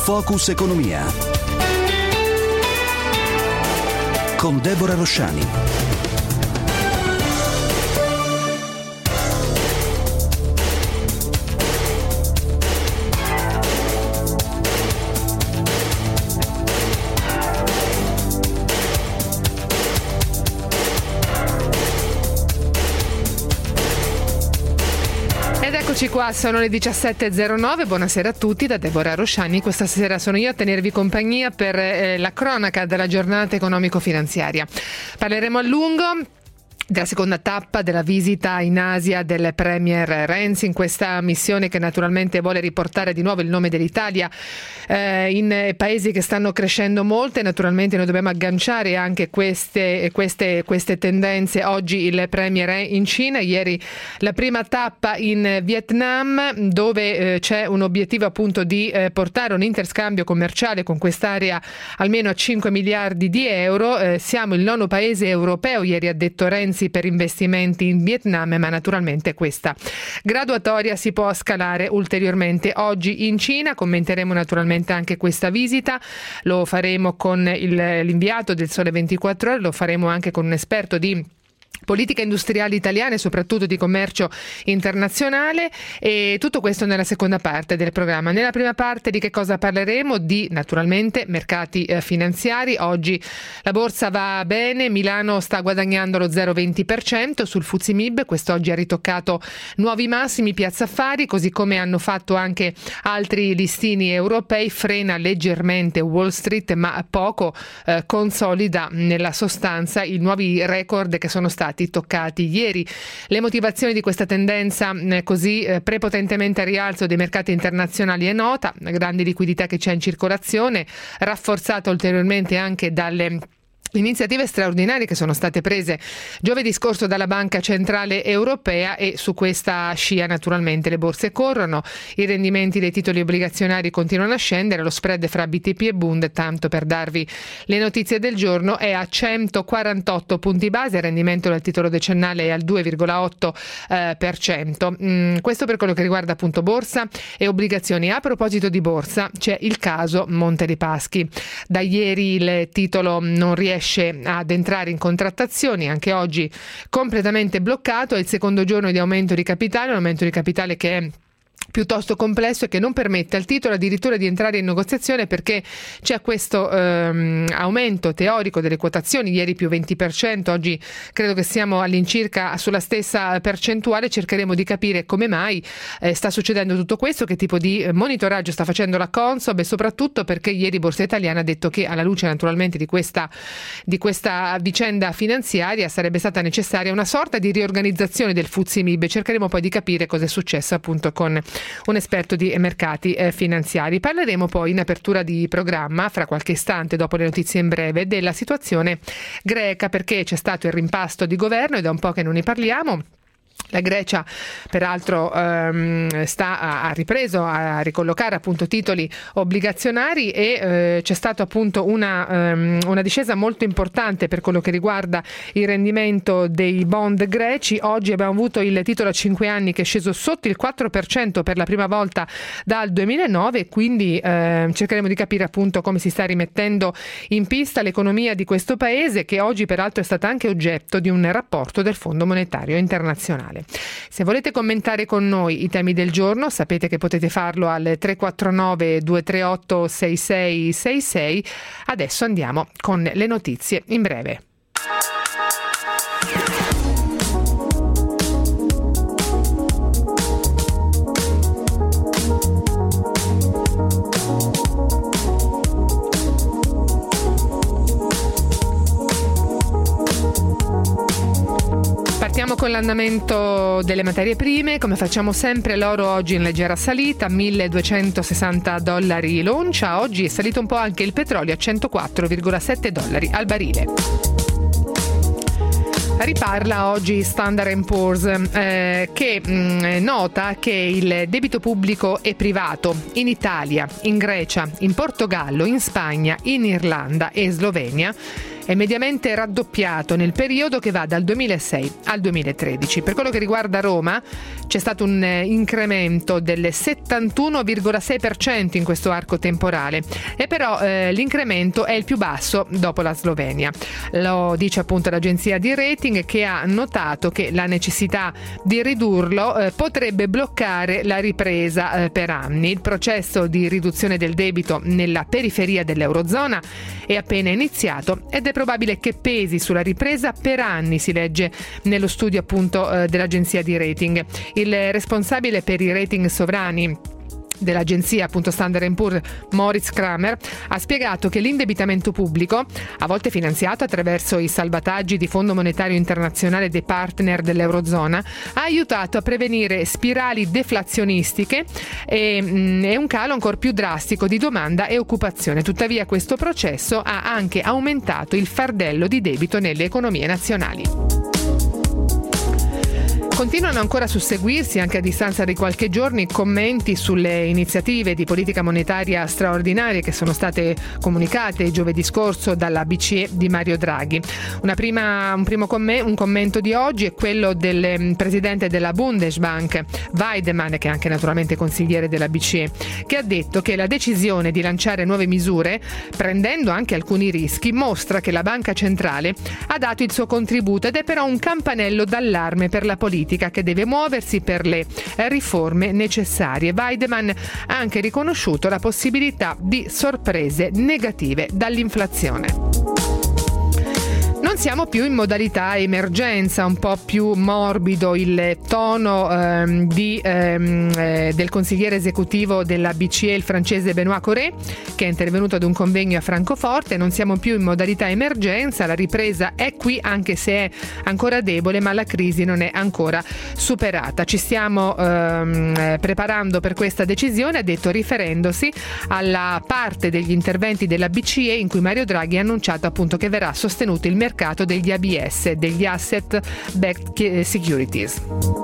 Focus Economia con Deborah Rosciani. Eccoci qua, sono le 17.09, buonasera a tutti da Deborah Rosciani. Questa sera sono io a tenervi compagnia per la cronaca della giornata economico-finanziaria. Parleremo a lungo della seconda tappa della visita in Asia del Premier Renzi, in questa missione che naturalmente vuole riportare di nuovo il nome dell'Italia in paesi che stanno crescendo molto, e naturalmente noi dobbiamo agganciare anche queste tendenze. Oggi il Premier è in Cina, ieri la prima tappa in Vietnam, dove c'è un obiettivo appunto di portare un interscambio commerciale con quest'area almeno a 5 miliardi di euro. Siamo il 9° paese europeo, ieri ha detto Renzi, per investimenti in Vietnam, ma naturalmente questa graduatoria si può scalare ulteriormente. Oggi in Cina commenteremo naturalmente anche questa visita, lo faremo con l'inviato del Sole 24 Ore, lo faremo anche con un esperto di politica industriale italiana e soprattutto di commercio internazionale, e tutto questo nella seconda parte del programma. Nella prima parte di che cosa parleremo? Di naturalmente mercati finanziari. Oggi la borsa va bene, Milano sta guadagnando lo 0,20% sul FTSE MIB, quest'oggi ha ritoccato nuovi massimi. Piazza Affari, così come hanno fatto anche altri listini europei, frena leggermente Wall Street, ma poco, consolida nella sostanza i nuovi record che sono stati toccati ieri. Le motivazioni di questa tendenza così prepotentemente a rialzo dei mercati internazionali è nota: la grande liquidità che c'è in circolazione, rafforzata ulteriormente anche dalle iniziative straordinarie che sono state prese giovedì scorso dalla Banca Centrale Europea, e su questa scia naturalmente le borse corrono, i rendimenti dei titoli obbligazionari continuano a scendere, lo spread fra BTP e Bund, tanto per darvi le notizie del giorno, è a 148 punti base, il rendimento del titolo decennale è al 2,8%. Questo per quello che riguarda appunto borsa e obbligazioni. A proposito di borsa, c'è il caso Monte dei Paschi. Da ieri il titolo non riesce ad entrare in contrattazioni, anche oggi completamente bloccato. È il secondo giorno di aumento di capitale, un aumento di capitale che è piuttosto complesso e che non permette al titolo addirittura di entrare in negoziazione, perché c'è questo aumento teorico delle quotazioni, ieri più 20%, oggi credo che siamo all'incirca sulla stessa percentuale. Cercheremo di capire come mai sta succedendo tutto questo, che tipo di monitoraggio sta facendo la Consob, e soprattutto perché ieri Borsa Italiana ha detto che, alla luce naturalmente di questa vicenda finanziaria, sarebbe stata necessaria una sorta di riorganizzazione del FTSE MIB. Cercheremo poi di capire cosa è successo appunto con un esperto di mercati finanziari. Parleremo poi in apertura di programma, fra qualche istante dopo le notizie in breve, della situazione greca, perché c'è stato il rimpasto di governo e da un po' che non ne parliamo. La Grecia peraltro ha ripreso a ricollocare appunto titoli obbligazionari, e c'è stato appunto una discesa molto importante per quello che riguarda il rendimento dei bond greci. Oggi abbiamo avuto il titolo a 5 anni che è sceso sotto il 4% per la prima volta dal 2009, e quindi cercheremo di capire appunto come si sta rimettendo in pista l'economia di questo paese, che oggi peraltro è stata anche oggetto di un rapporto del Fondo Monetario Internazionale. Se volete commentare con noi i temi del giorno, sapete che potete farlo al 349 238 6666. Adesso andiamo con le notizie in breve. Partiamo con l'andamento delle materie prime. Come facciamo sempre, l'oro oggi in leggera salita, $1.260 l'oncia. Oggi è salito un po' anche il petrolio a $104,7 al barile. Riparla oggi Standard & Poor's che nota che il debito pubblico e privato in Italia, in Grecia, in Portogallo, in Spagna, in Irlanda e Slovenia è mediamente raddoppiato nel periodo che va dal 2006 al 2013. Per quello che riguarda Roma c'è stato un incremento del 71,6% in questo arco temporale, e però l'incremento è il più basso dopo la Slovenia. Lo dice appunto l'agenzia di rating, che ha notato che la necessità di ridurlo potrebbe bloccare la ripresa per anni. Il processo di riduzione del debito nella periferia dell'Eurozona è appena iniziato ed è probabile che pesi sulla ripresa per anni, si legge nello studio appunto dell'agenzia di rating. Il responsabile per i rating sovrani dell'agenzia appunto Standard & Poor's, Moritz Kramer, ha spiegato che l'indebitamento pubblico, a volte finanziato attraverso i salvataggi di Fondo Monetario Internazionale dei partner dell'Eurozona, ha aiutato a prevenire spirali deflazionistiche e un calo ancora più drastico di domanda e occupazione. Tuttavia questo processo ha anche aumentato il fardello di debito nelle economie nazionali. Continuano ancora a susseguirsi, anche a distanza di qualche giorno, commenti sulle iniziative di politica monetaria straordinarie che sono state comunicate giovedì scorso dalla BCE di Mario Draghi. Un commento di oggi è quello del presidente della Bundesbank, Weidemann, che è anche naturalmente consigliere della BCE, che ha detto che la decisione di lanciare nuove misure, prendendo anche alcuni rischi, mostra che la banca centrale ha dato il suo contributo ed è però un campanello d'allarme per la politica che deve muoversi per le riforme necessarie. Weidemann ha anche riconosciuto la possibilità di sorprese negative dall'inflazione. Non siamo più in modalità emergenza, un po' più morbido il tono del consigliere esecutivo della BCE, il francese Benoît Cœuré, che è intervenuto ad un convegno a Francoforte. Non siamo più in modalità emergenza, la ripresa è qui anche se è ancora debole, ma la crisi non è ancora superata. Ci stiamo preparando per questa decisione, ha detto, riferendosi alla parte degli interventi della BCE in cui Mario Draghi ha annunciato appunto che verrà sostenuto il mercato degli ABS, degli Asset Backed Securities.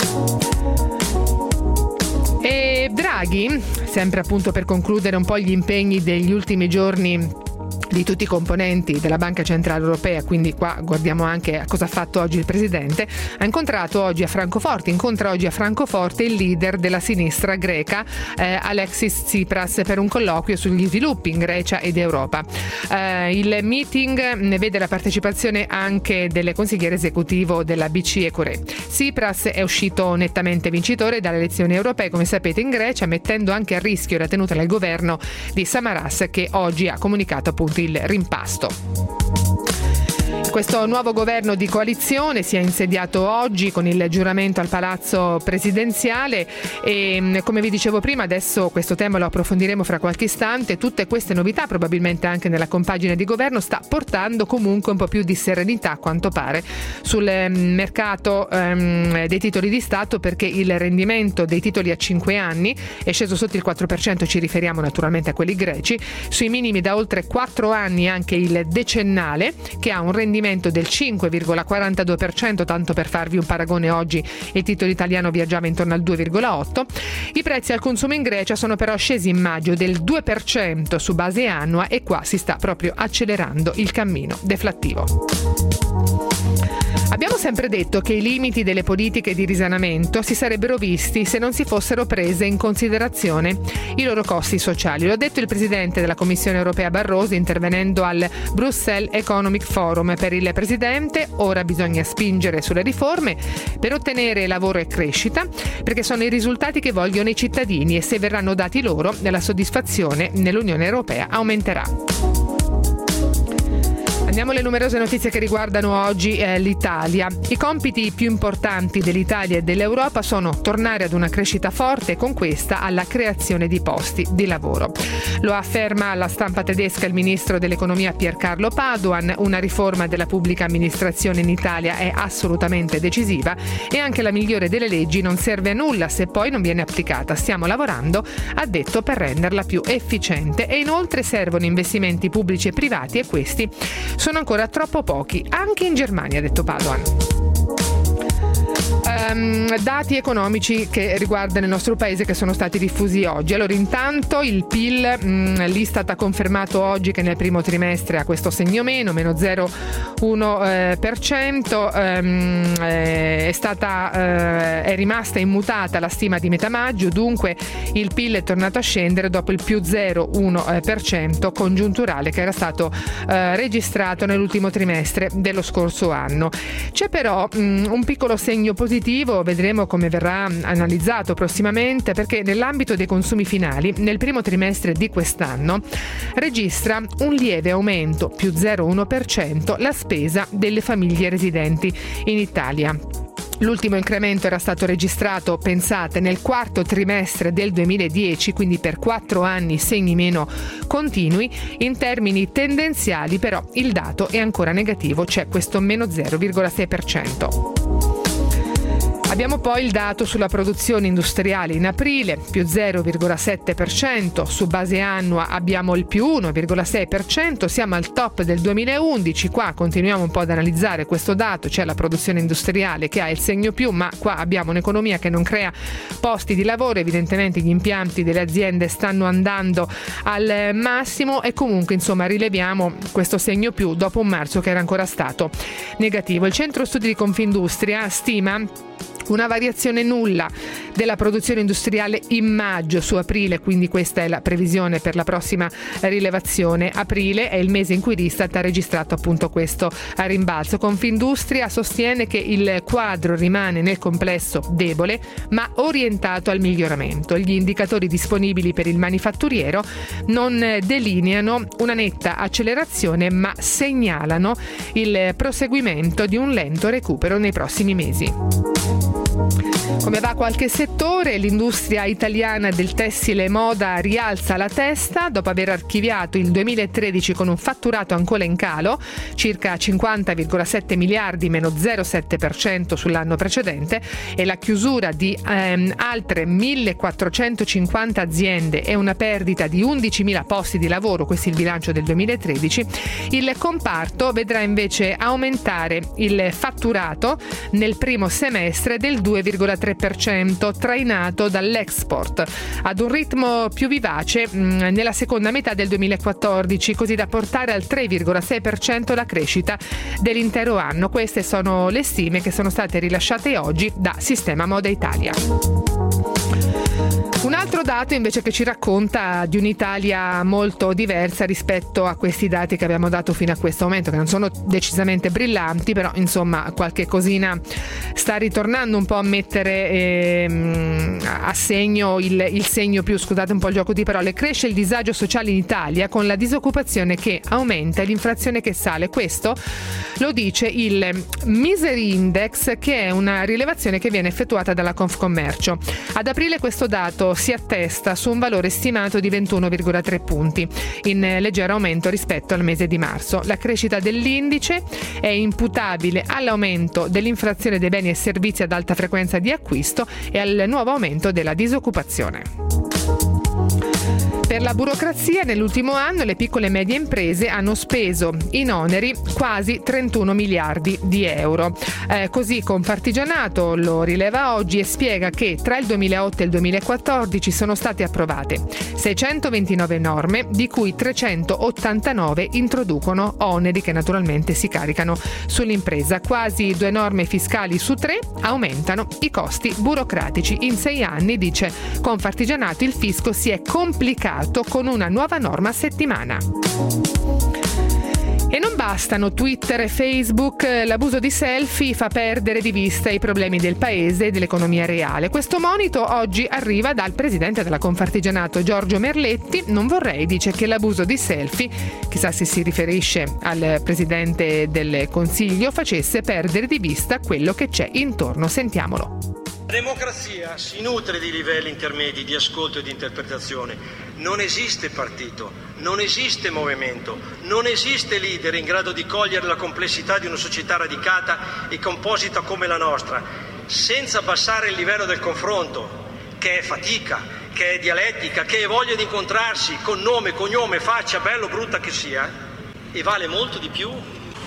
E Draghi, sempre appunto per concludere un po' gli impegni degli ultimi giorni di tutti i componenti della Banca Centrale Europea, quindi qua guardiamo anche a cosa ha fatto oggi il Presidente, incontra oggi a Francoforte il leader della sinistra greca, Alexis Tsipras, per un colloquio sugli sviluppi in Grecia ed Europa. Il meeting ne vede la partecipazione anche del consigliere esecutivo della BCE Cœuré. Tsipras è uscito nettamente vincitore dalle elezioni europee, come sapete, in Grecia, mettendo anche a rischio la tenuta del governo di Samaras, che oggi ha comunicato appunto il rimpasto. Questo nuovo governo di coalizione si è insediato oggi con il giuramento al Palazzo Presidenziale e, come vi dicevo prima, adesso questo tema lo approfondiremo fra qualche istante. Tutte queste novità, probabilmente anche nella compagine di governo, sta portando comunque un po' più di serenità, a quanto pare, sul mercato dei titoli di Stato, perché il rendimento dei titoli a 5 anni è sceso sotto il 4%, ci riferiamo naturalmente a quelli greci, sui minimi da oltre 4 anni anche il decennale, che ha un rendimento del 5,42%, tanto per farvi un paragone. Oggi il titolo italiano viaggiava intorno al 2,8%. I prezzi al consumo in Grecia sono però scesi in maggio del 2% su base annua e qua si sta proprio accelerando il cammino deflattivo. Abbiamo sempre detto che i limiti delle politiche di risanamento si sarebbero visti se non si fossero prese in considerazione i loro costi sociali. Lo ha detto il presidente della Commissione europea Barroso intervenendo al Brussels Economic Forum. Per il presidente ora bisogna spingere sulle riforme per ottenere lavoro e crescita, perché sono i risultati che vogliono i cittadini e se verranno dati loro, la soddisfazione nell'Unione Europea aumenterà. Andiamo alle numerose notizie che riguardano oggi l'Italia. I compiti più importanti dell'Italia e dell'Europa sono tornare ad una crescita forte e con questa alla creazione di posti di lavoro. Lo afferma alla stampa tedesca il ministro dell'economia Piercarlo Padoan. Una riforma della pubblica amministrazione in Italia è assolutamente decisiva e anche la migliore delle leggi non serve a nulla se poi non viene applicata. Stiamo lavorando, ha detto, per renderla più efficiente e inoltre servono investimenti pubblici e privati e questi sono ancora troppo pochi, anche in Germania, ha detto Padoan. Dati economici che riguardano il nostro paese, che sono stati diffusi oggi. Allora, intanto il PIL, l'Istat ha confermato oggi che nel primo trimestre ha questo segno meno, meno 0,1%, è rimasta immutata la stima di metà maggio, dunque il PIL è tornato a scendere dopo il più 0,1% congiunturale che era stato registrato nell'ultimo trimestre dello scorso anno. C'è però un piccolo segno positivo, vedremo come verrà analizzato prossimamente, perché nell'ambito dei consumi finali nel primo trimestre di quest'anno registra un lieve aumento, più 0,1%, la spesa delle famiglie residenti in Italia. L'ultimo incremento era stato registrato, pensate, nel quarto trimestre del 2010, quindi per 4 anni segni meno continui. In termini tendenziali però il dato è ancora negativo, c'è questo meno 0,6%. Abbiamo poi il dato sulla produzione industriale in aprile, più 0,7%, su base annua abbiamo il più 1,6%, siamo al top del 2011, qua continuiamo un po' ad analizzare questo dato, c'è la produzione industriale che ha il segno più, ma qua abbiamo un'economia che non crea posti di lavoro, evidentemente gli impianti delle aziende stanno andando al massimo e comunque insomma rileviamo questo segno più dopo un marzo che era ancora stato negativo. Il centro studi di Confindustria stima una variazione nulla della produzione industriale in maggio su aprile, quindi questa è la previsione per la prossima rilevazione. Aprile è il mese in cui l'Istat ha registrato appunto questo rimbalzo. Confindustria sostiene che il quadro rimane nel complesso debole ma orientato al miglioramento. Gli indicatori disponibili per il manifatturiero non delineano una netta accelerazione ma segnalano il proseguimento di un lento recupero nei prossimi mesi. Come va qualche settore? L'industria italiana del tessile e moda rialza la testa dopo aver archiviato il 2013 con un fatturato ancora in calo, circa 50,7 miliardi, meno 0,7% sull'anno precedente, e la chiusura di altre 1.450 aziende e una perdita di 11.000 posti di lavoro, questo è il bilancio del 2013. Il comparto vedrà invece aumentare il fatturato nel primo semestre del 2,3%, trainato dall'export ad un ritmo più vivace nella seconda metà del 2014, così da portare al 3,6% la crescita dell'intero anno. Queste sono le stime che sono state rilasciate oggi da Sistema Moda Italia. Un altro dato invece che ci racconta di un'Italia molto diversa rispetto a questi dati che abbiamo dato fino a questo momento, che non sono decisamente brillanti, però insomma qualche cosina sta ritornando un po' a mettere a segno il segno più, scusate un po' il gioco di parole. Cresce il disagio sociale in Italia con la disoccupazione che aumenta e l'inflazione che sale. Questo lo dice il Misery Index, che è una rilevazione che viene effettuata dalla Confcommercio. Ad aprile questo dato si attesta su un valore stimato di 21,3 punti, in leggero aumento rispetto al mese di marzo. La crescita dell'indice è imputabile all'aumento dell'inflazione dei beni e servizi ad alta frequenza di acquisto e al nuovo aumento della disoccupazione. Per la burocrazia nell'ultimo anno le piccole e medie imprese hanno speso in oneri quasi 31 miliardi di euro. Così Confartigianato lo rileva oggi e spiega che tra il 2008 e il 2014 sono state approvate 629 norme, di cui 389 introducono oneri che naturalmente si caricano sull'impresa. Quasi 2 norme fiscali su 3 aumentano i costi burocratici. In 6 anni, dice Confartigianato, il fisco si è complicato con una nuova norma a settimana. E non bastano Twitter e Facebook, l'abuso di selfie fa perdere di vista i problemi del paese e dell'economia reale. Questo monito oggi arriva dal presidente della Confartigianato, Giorgio Merletti. Non vorrei, dice, che l'abuso di selfie, chissà se si riferisce al presidente del Consiglio, facesse perdere di vista quello che c'è intorno. Sentiamolo. La democrazia si nutre di livelli intermedi di ascolto e di interpretazione. Non esiste partito, non esiste movimento, non esiste leader in grado di cogliere la complessità di una società radicata e composita come la nostra, senza abbassare il livello del confronto, che è fatica, che è dialettica, che è voglia di incontrarsi con nome, cognome, faccia, bello o brutta che sia, e vale molto di più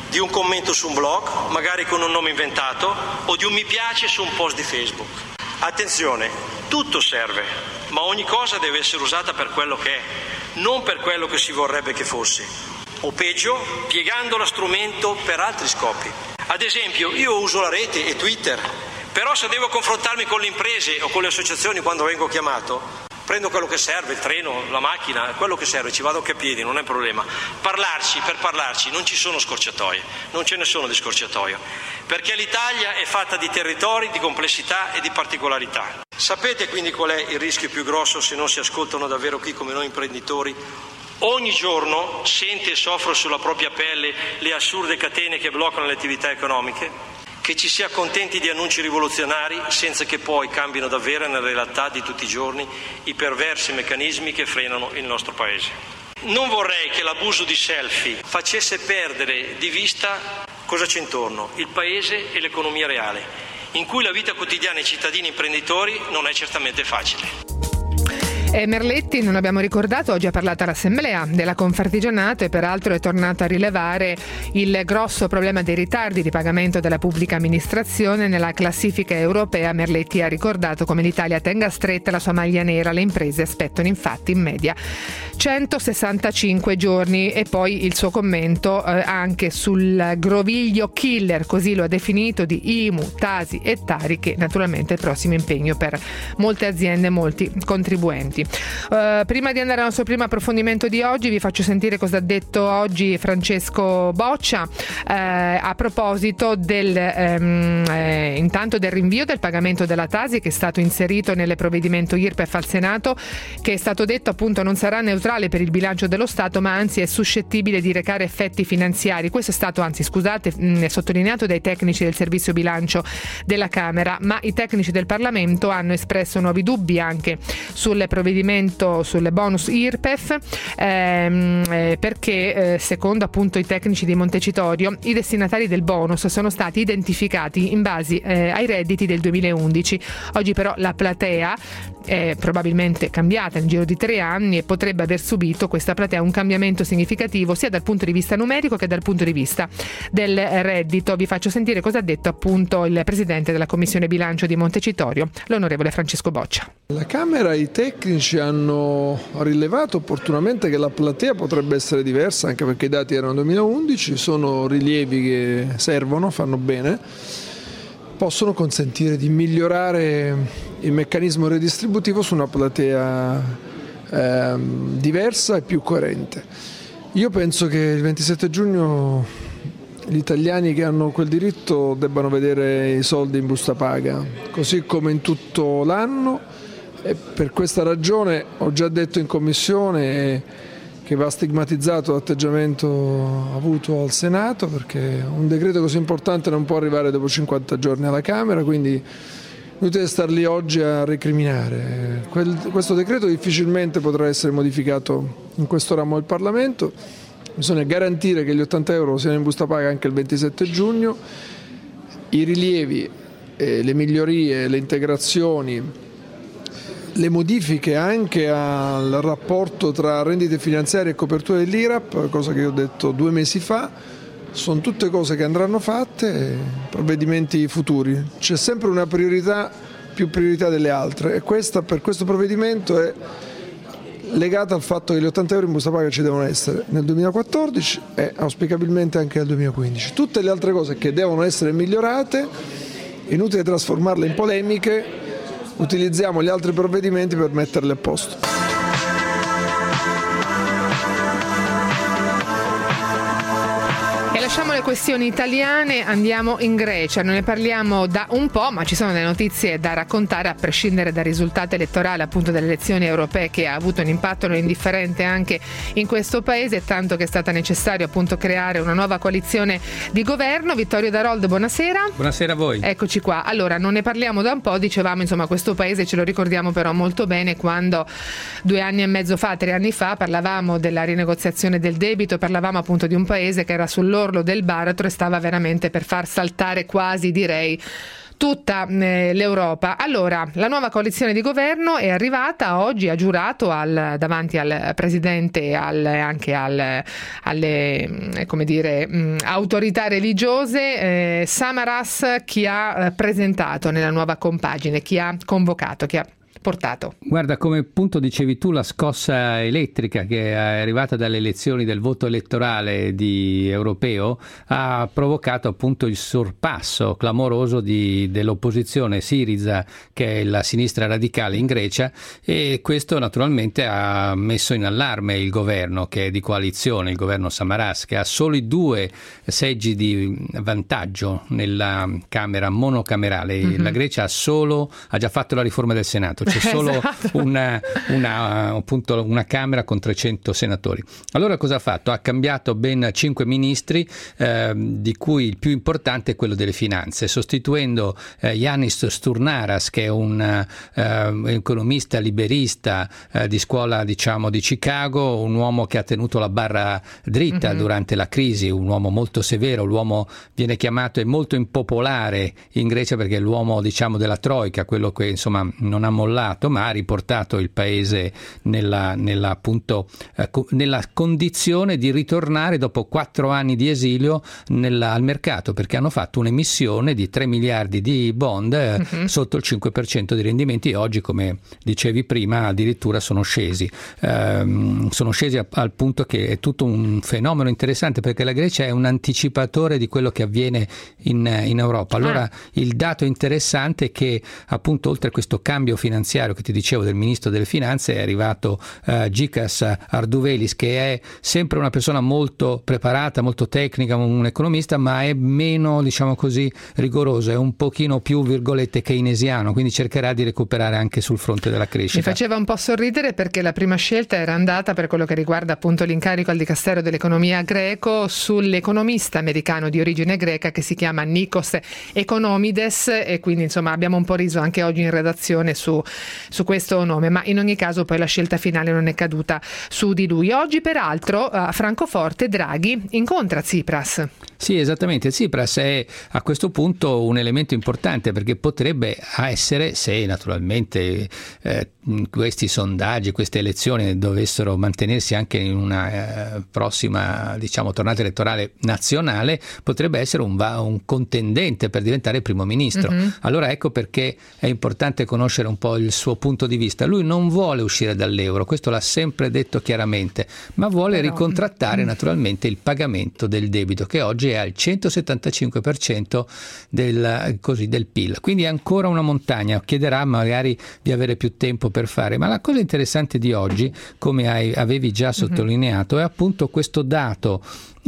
di un commento su un blog, magari con un nome inventato, o di un mi piace su un post di Facebook. Attenzione, tutto serve, ma ogni cosa deve essere usata per quello che è, non per quello che si vorrebbe che fosse. O peggio, piegando lo strumento per altri scopi. Ad esempio, io uso la rete e Twitter, però se devo confrontarmi con le imprese o con le associazioni quando vengo chiamato, prendo quello che serve, il treno, la macchina, quello che serve, ci vado anche a piedi, non è un problema. Per parlarci, non ci sono scorciatoie, non ce ne sono di scorciatoie, perché l'Italia è fatta di territori, di complessità e di particolarità. Sapete quindi qual è il rischio più grosso se non si ascoltano davvero chi come noi imprenditori ogni giorno sente e soffre sulla propria pelle le assurde catene che bloccano le attività economiche? Che ci si accontenti di annunci rivoluzionari senza che poi cambino davvero nella realtà di tutti i giorni i perversi meccanismi che frenano il nostro Paese. Non vorrei che l'abuso di selfie facesse perdere di vista cosa c'è intorno, il Paese e l'economia reale, in cui la vita quotidiana dei cittadini imprenditori non è certamente facile. Merletti, non abbiamo ricordato, oggi ha parlato all'Assemblea della Confartigianato e peraltro è tornato a rilevare il grosso problema dei ritardi di pagamento della pubblica amministrazione. Nella classifica europea Merletti ha ricordato come l'Italia tenga stretta la sua maglia nera, le imprese aspettano infatti in media 165 giorni e poi il suo commento anche sul groviglio killer, così lo ha definito, di IMU, Tasi e Tari, che naturalmente è il prossimo impegno per molte aziende e molti contribuenti. Prima di andare al nostro primo approfondimento di oggi vi faccio sentire cosa ha detto oggi Francesco Boccia a proposito intanto del rinvio del pagamento della Tasi, che è stato inserito nel provvedimento IRPEF al Senato, che è stato detto appunto non sarà neutrale per il bilancio dello Stato, ma anzi è suscettibile di recare effetti finanziari. Questo è stato sottolineato dai tecnici del servizio bilancio della Camera, ma i tecnici del Parlamento hanno espresso nuovi dubbi anche sul provvedimento sulle bonus IRPEF perché secondo appunto i tecnici di Montecitorio i destinatari del bonus sono stati identificati in base ai redditi del 2011. Oggi però la platea è probabilmente cambiata nel giro di 3 anni e potrebbe aver subito questa platea un cambiamento significativo sia dal punto di vista numerico che dal punto di vista del reddito. Vi faccio sentire cosa ha detto appunto il presidente della Commissione Bilancio di Montecitorio, l'onorevole Francesco Boccia. La Camera e i tecnici hanno rilevato opportunamente che la platea potrebbe essere diversa, anche perché i dati erano 2011, sono rilievi che servono, fanno bene, possono consentire di migliorare il meccanismo redistributivo su una platea diversa e più coerente. Io penso che il 27 giugno gli italiani che hanno quel diritto debbano vedere i soldi in busta paga, così come in tutto l'anno, e per questa ragione ho già detto in Commissione che va stigmatizzato l'atteggiamento avuto al Senato, perché un decreto così importante non può arrivare dopo 50 giorni alla Camera, quindi inutile star lì oggi a recriminare. Questo decreto difficilmente potrà essere modificato in questo ramo del Parlamento, bisogna garantire che gli 80 euro siano in busta paga anche il 27 giugno, i rilievi, le migliorie, le integrazioni, le modifiche anche al rapporto tra rendite finanziarie e copertura dell'IRAP, cosa che io ho detto 2 mesi fa, sono tutte cose che andranno fatte, provvedimenti futuri. C'è sempre una priorità, più priorità delle altre, e questa per questo provvedimento è legata al fatto che gli 80 euro in busta paga ci devono essere nel 2014 e auspicabilmente anche nel 2015. Tutte le altre cose che devono essere migliorate, inutile trasformarle in polemiche, utilizziamo gli altri provvedimenti per metterle a posto. Lasciamo le questioni italiane, andiamo in Grecia, non ne parliamo da un po', ma ci sono delle notizie da raccontare a prescindere dal risultato elettorale appunto delle elezioni europee, che ha avuto un impatto non indifferente anche in questo paese, tanto che è stata necessario appunto creare una nuova coalizione di governo. Vittorio Darold, buonasera. Buonasera a voi. Eccoci qua. Allora, non ne parliamo da un po', dicevamo, insomma, questo paese ce lo ricordiamo però molto bene quando 2 anni e mezzo fa, 3 anni fa, parlavamo della rinegoziazione del debito, parlavamo appunto di un paese che era sull'orlo del baratro e stava veramente per far saltare quasi, direi, tutta l'Europa. Allora, la nuova coalizione di governo è arrivata oggi, ha giurato davanti al presidente e anche alle come dire, autorità religiose. Samaras, chi ha presentato nella nuova compagine, chi ha convocato, chi ha portato? Guarda, come appunto dicevi tu, la scossa elettrica che è arrivata dalle elezioni del voto elettorale europeo ha provocato appunto il sorpasso clamoroso dell'opposizione Syriza, che è la sinistra radicale in Grecia, e questo naturalmente ha messo in allarme il governo, che è di coalizione, il governo Samaras, che ha solo i 2 seggi di vantaggio nella Camera monocamerale. La Grecia ha già fatto la riforma del Senato, c'è solo appunto una Camera con 300 senatori. Allora cosa ha fatto? Ha cambiato ben 5 ministri, di cui il più importante è quello delle finanze, sostituendo Yanis Sturnaras, che è un economista liberista di scuola, diciamo, di Chicago, un uomo che ha tenuto la barra dritta durante la crisi, un uomo molto severo. L'uomo viene chiamato, è molto impopolare in Grecia perché è l'uomo, diciamo, della troika, quello che insomma non ha mollato, ma ha riportato il paese nella condizione di ritornare dopo 4 anni di esilio al mercato, perché hanno fatto un'emissione di 3 miliardi di bond sotto il 5% di rendimenti, e oggi, come dicevi prima, addirittura sono scesi al punto che è tutto un fenomeno interessante, perché la Grecia è un anticipatore di quello che avviene in Europa. Allora il dato interessante è che appunto, oltre a questo cambio finanziario che ti dicevo del ministro delle finanze, è arrivato Gikas Ardouvelis, che è sempre una persona molto preparata, molto tecnica, un economista, ma è meno, diciamo così, rigoroso, è un pochino più, virgolette, keynesiano, quindi cercherà di recuperare anche sul fronte della crescita. Mi faceva un po' sorridere perché la prima scelta era andata, per quello che riguarda appunto l'incarico al Dicastero dell'economia greco, sull'economista americano di origine greca che si chiama Nikos Economides, e quindi insomma abbiamo un po' riso anche oggi in redazione su questo nome, ma in ogni caso poi la scelta finale non è caduta su di lui. Oggi peraltro a Francoforte Draghi incontra Tsipras. Sì, esattamente. Tsipras è a questo punto un elemento importante, perché potrebbe essere, se naturalmente questi sondaggi, queste elezioni dovessero mantenersi anche in una prossima, diciamo, tornata elettorale nazionale, potrebbe essere un contendente per diventare primo ministro. Allora ecco perché è importante conoscere un po' il suo punto di vista. Lui non vuole uscire dall'euro, questo l'ha sempre detto chiaramente, ma vuole ricontrattare naturalmente il pagamento del debito, che oggi è al 175% del PIL, quindi è ancora una montagna. Chiederà magari di avere più tempo per fare, ma la cosa interessante di oggi, come avevi già sottolineato, è appunto questo dato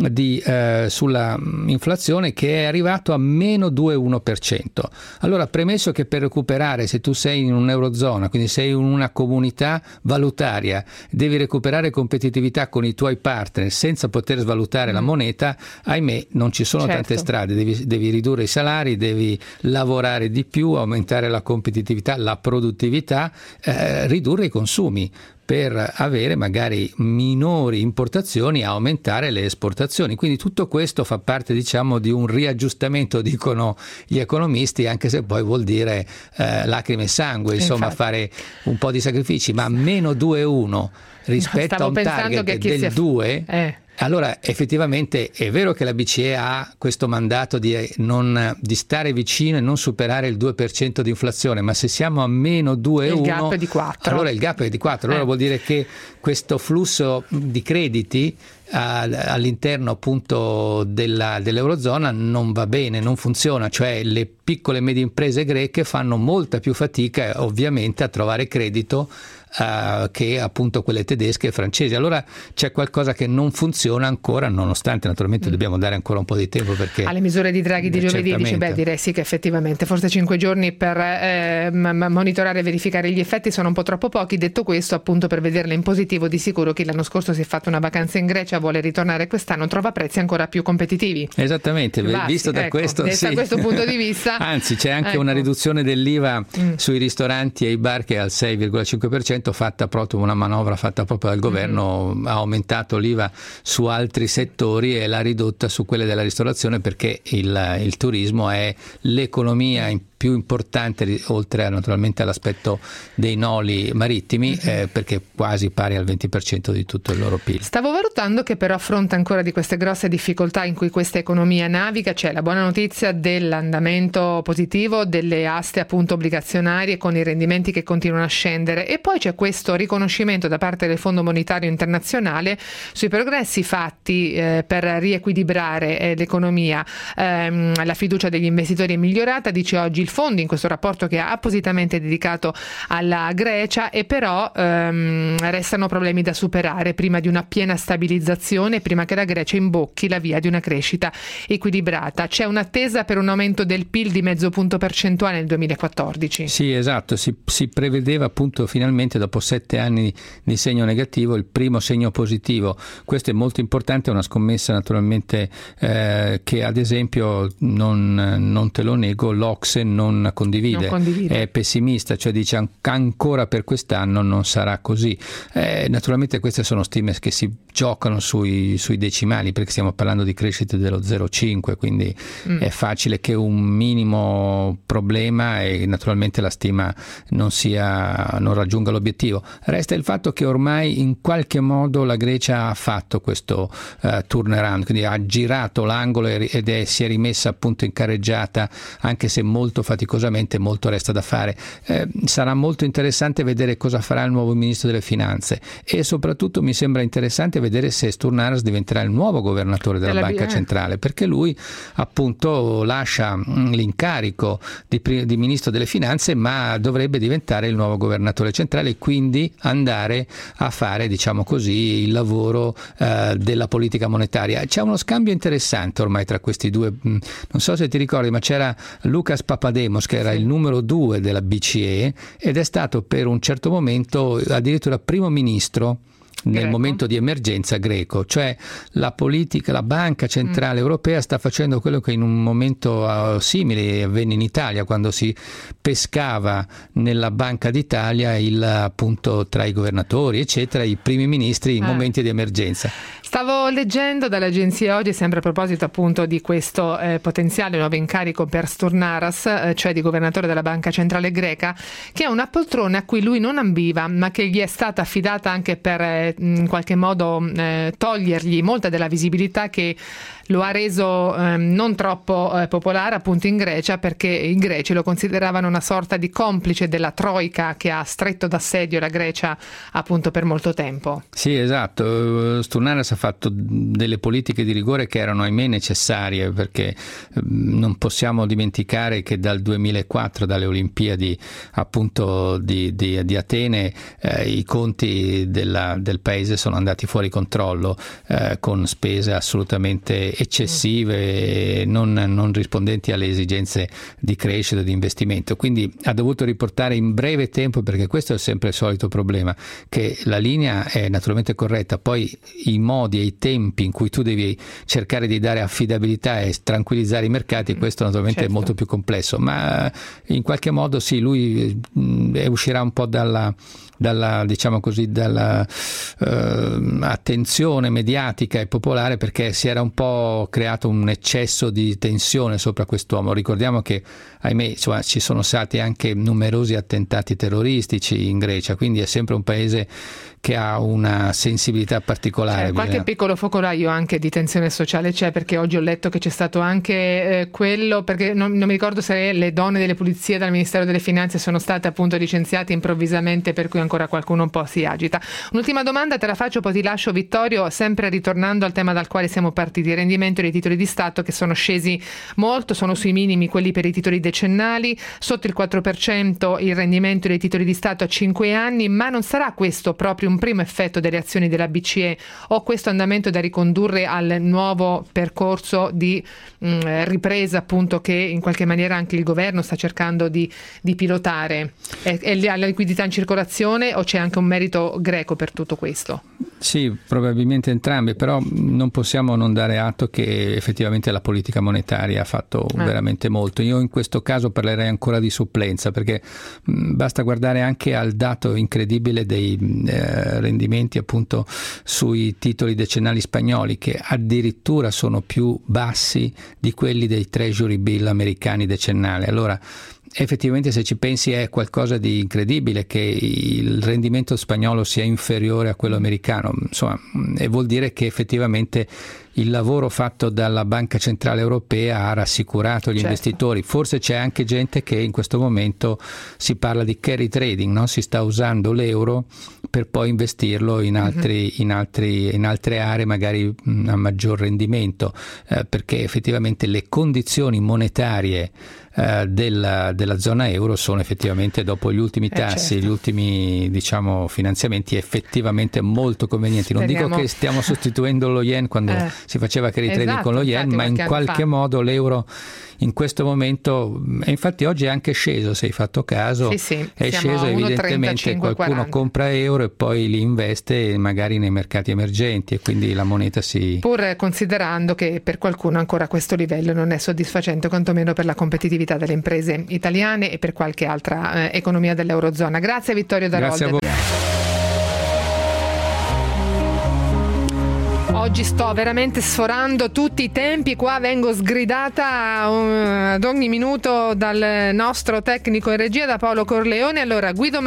sulla inflazione, che è arrivato a meno 2,1%. Allora, premesso che per recuperare, se tu sei in un'eurozona, quindi sei in una comunità valutaria, devi recuperare competitività con i tuoi partner senza poter svalutare la moneta, ahimè non ci sono tante strade. Devi ridurre i salari, devi lavorare di più, aumentare la competitività, la produttività, ridurre i consumi per avere magari minori importazioni, aumentare le esportazioni. Quindi tutto questo fa parte, diciamo, di un riaggiustamento, dicono gli economisti, anche se poi vuol dire lacrime e sangue, insomma. Infatti, fare un po' di sacrifici, ma meno 2,1 rispetto a un target del 2. Allora effettivamente è vero che la BCE ha questo mandato di stare vicino e non superare il 2% di inflazione, ma se siamo a meno 2,1, il gap è di 4. Allora il gap è di 4, allora vuol dire che questo flusso di crediti all'interno appunto dell'eurozona non va bene, non funziona, cioè le piccole e medie imprese greche fanno molta più fatica ovviamente a trovare credito che appunto quelle tedesche e francesi. Allora c'è qualcosa che non funziona ancora, nonostante naturalmente dobbiamo dare ancora un po' di tempo perché alle misure di Draghi di giovedì. Dice, direi sì che effettivamente forse 5 giorni per monitorare e verificare gli effetti sono un po' troppo pochi. Detto questo, appunto, per vederle in positivo, di sicuro chi l'anno scorso si è fatto una vacanza in Grecia vuole ritornare quest'anno, trova prezzi ancora più competitivi. Esattamente, visto da questo da questo punto di vista. Anzi, c'è anche una riduzione dell'IVA sui ristoranti e i bar che è al 6,5%, fatta proprio una manovra fatta proprio dal governo, ha aumentato l'IVA su altri settori e l'ha ridotta su quelle della ristorazione, perché il turismo è l'economia più importante, oltre naturalmente all'aspetto dei noli marittimi, perché è quasi pari al 20% di tutto il loro PIL. Stavo valutando che però a fronte ancora di queste grosse difficoltà in cui questa economia naviga, c'è la buona notizia dell'andamento positivo delle aste appunto obbligazionarie con i rendimenti che continuano a scendere, e poi c'è questo riconoscimento da parte del Fondo Monetario Internazionale sui progressi fatti per riequilibrare l'economia. La fiducia degli investitori è migliorata, dice oggi il fondo in questo rapporto che ha appositamente dedicato alla Grecia, e però restano problemi da superare prima di una piena stabilizzazione, prima che la Grecia imbocchi la via di una crescita equilibrata. C'è un'attesa per un aumento del PIL di mezzo punto percentuale nel 2014. Sì, esatto, si prevedeva appunto finalmente dopo 7 anni di segno negativo il primo segno positivo. Questo è molto importante, è una scommessa naturalmente che ad esempio non te lo nego, l'Ocse non condivide. È pessimista, cioè dice ancora per quest'anno non sarà così. Naturalmente queste sono stime che si giocano sui decimali, perché stiamo parlando di crescite dello 0,5, quindi è facile che un minimo problema e naturalmente la stima non raggiunga l'obiettivo. Resta il fatto che ormai in qualche modo la Grecia ha fatto questo turnaround, quindi ha girato l'angolo ed si è rimessa appunto in carreggiata, anche se molto faticosamente. Molto resta da fare. Sarà molto interessante vedere cosa farà il nuovo ministro delle finanze, e soprattutto mi sembra interessante vedere se Stournaras diventerà il nuovo governatore della Banca Centrale, perché lui appunto lascia l'incarico di ministro delle finanze, ma dovrebbe diventare il nuovo governatore centrale e quindi andare a fare, diciamo così, il lavoro della politica monetaria. C'è uno scambio interessante ormai tra questi due, non so se ti ricordi, ma c'era Lucas Papademos che era il numero 2 della BCE ed è stato per un certo momento addirittura primo ministro nel momento di emergenza greco, cioè la Banca Centrale Europea sta facendo quello che in un momento simile avvenne in Italia, quando si pescava nella Banca d'Italia appunto tra i governatori eccetera i primi ministri in momenti di emergenza. Stavo leggendo dall'agenzia oggi, sempre a proposito appunto di questo potenziale nuovo incarico per Stournaras, cioè di governatore della Banca Centrale Greca, che è una poltrona a cui lui non ambiva, ma che gli è stata affidata anche per in qualche modo togliergli molta della visibilità che lo ha reso non troppo popolare appunto in Grecia, perché i greci lo consideravano una sorta di complice della troika che ha stretto d'assedio la Grecia appunto per molto tempo. Sì, esatto. Stournaras ha fatto delle politiche di rigore che erano ahimè necessarie, perché non possiamo dimenticare che dal 2004, dalle Olimpiadi appunto di Atene, i conti del paese sono andati fuori controllo, con spese assolutamente eccessive, non rispondenti alle esigenze di crescita, di investimento. Quindi ha dovuto riportare in breve tempo, perché questo è sempre il solito problema, che la linea è naturalmente corretta, poi i modi e i tempi in cui tu devi cercare di dare affidabilità e tranquillizzare i mercati, questo naturalmente è molto più complesso, ma in qualche modo sì, lui uscirà un po' dalla diciamo così, dalla attenzione mediatica e popolare, perché si era un po' creato un eccesso di tensione sopra quest'uomo. Ricordiamo che ahimè insomma, ci sono stati anche numerosi attentati terroristici in Grecia, quindi è sempre un paese che ha una sensibilità particolare. Qualche piccolo focolaio anche di tensione sociale c'è, perché oggi ho letto che c'è stato anche quello, perché non mi ricordo se le donne delle pulizie dal Ministero delle Finanze sono state appunto licenziate improvvisamente, per cui ancora qualcuno un po' si agita. Un'ultima domanda te la faccio, poi ti lascio, Vittorio, sempre ritornando al tema dal quale siamo partiti, il rendimento dei titoli di Stato che sono scesi molto, sono sui minimi quelli per i titoli decennali, sotto il 4% il rendimento dei titoli di Stato a 5 anni, ma non sarà questo proprio un primo effetto delle azioni della BCE, o questo andamento da ricondurre al nuovo percorso di ripresa appunto che in qualche maniera anche il governo sta cercando di pilotare? È la liquidità in circolazione o c'è anche un merito greco per tutto questo? Sì, probabilmente entrambi, però non possiamo non dare atto che effettivamente la politica monetaria ha fatto veramente molto. Io in questo caso parlerei ancora di supplenza, perché basta guardare anche al dato incredibile dei rendimenti appunto sui titoli decennali spagnoli, che addirittura sono più bassi di quelli dei treasury bill americani decennali. Allora effettivamente, se ci pensi, è qualcosa di incredibile che il rendimento spagnolo sia inferiore a quello americano, insomma, e vuol dire che effettivamente il lavoro fatto dalla Banca Centrale Europea ha rassicurato gli investitori. Forse c'è anche gente che in questo momento si parla di carry trading, no? Si sta usando l'euro per poi investirlo in altre aree magari a maggior rendimento, perché effettivamente le condizioni monetarie della zona euro sono effettivamente, dopo gli ultimi tassi, gli ultimi finanziamenti, effettivamente molto convenienti. Non dico che stiamo sostituendo lo yen quando si faceva carry trading con lo yen, ma in qualche modo l'euro in questo momento, e infatti oggi è anche sceso, se hai fatto caso, è sceso, evidentemente qualcuno compra euro e poi li investe magari nei mercati emergenti, e quindi la moneta pur considerando che per qualcuno ancora questo livello non è soddisfacente, quantomeno per la competitività delle imprese italiane e per qualche altra economia dell'Eurozona. Grazie Vittorio Darolde. Grazie a voi. Oggi sto veramente sforando tutti i tempi, qua vengo sgridata ad ogni minuto dal nostro tecnico in regia, da Paolo Corleone. Allora, Guido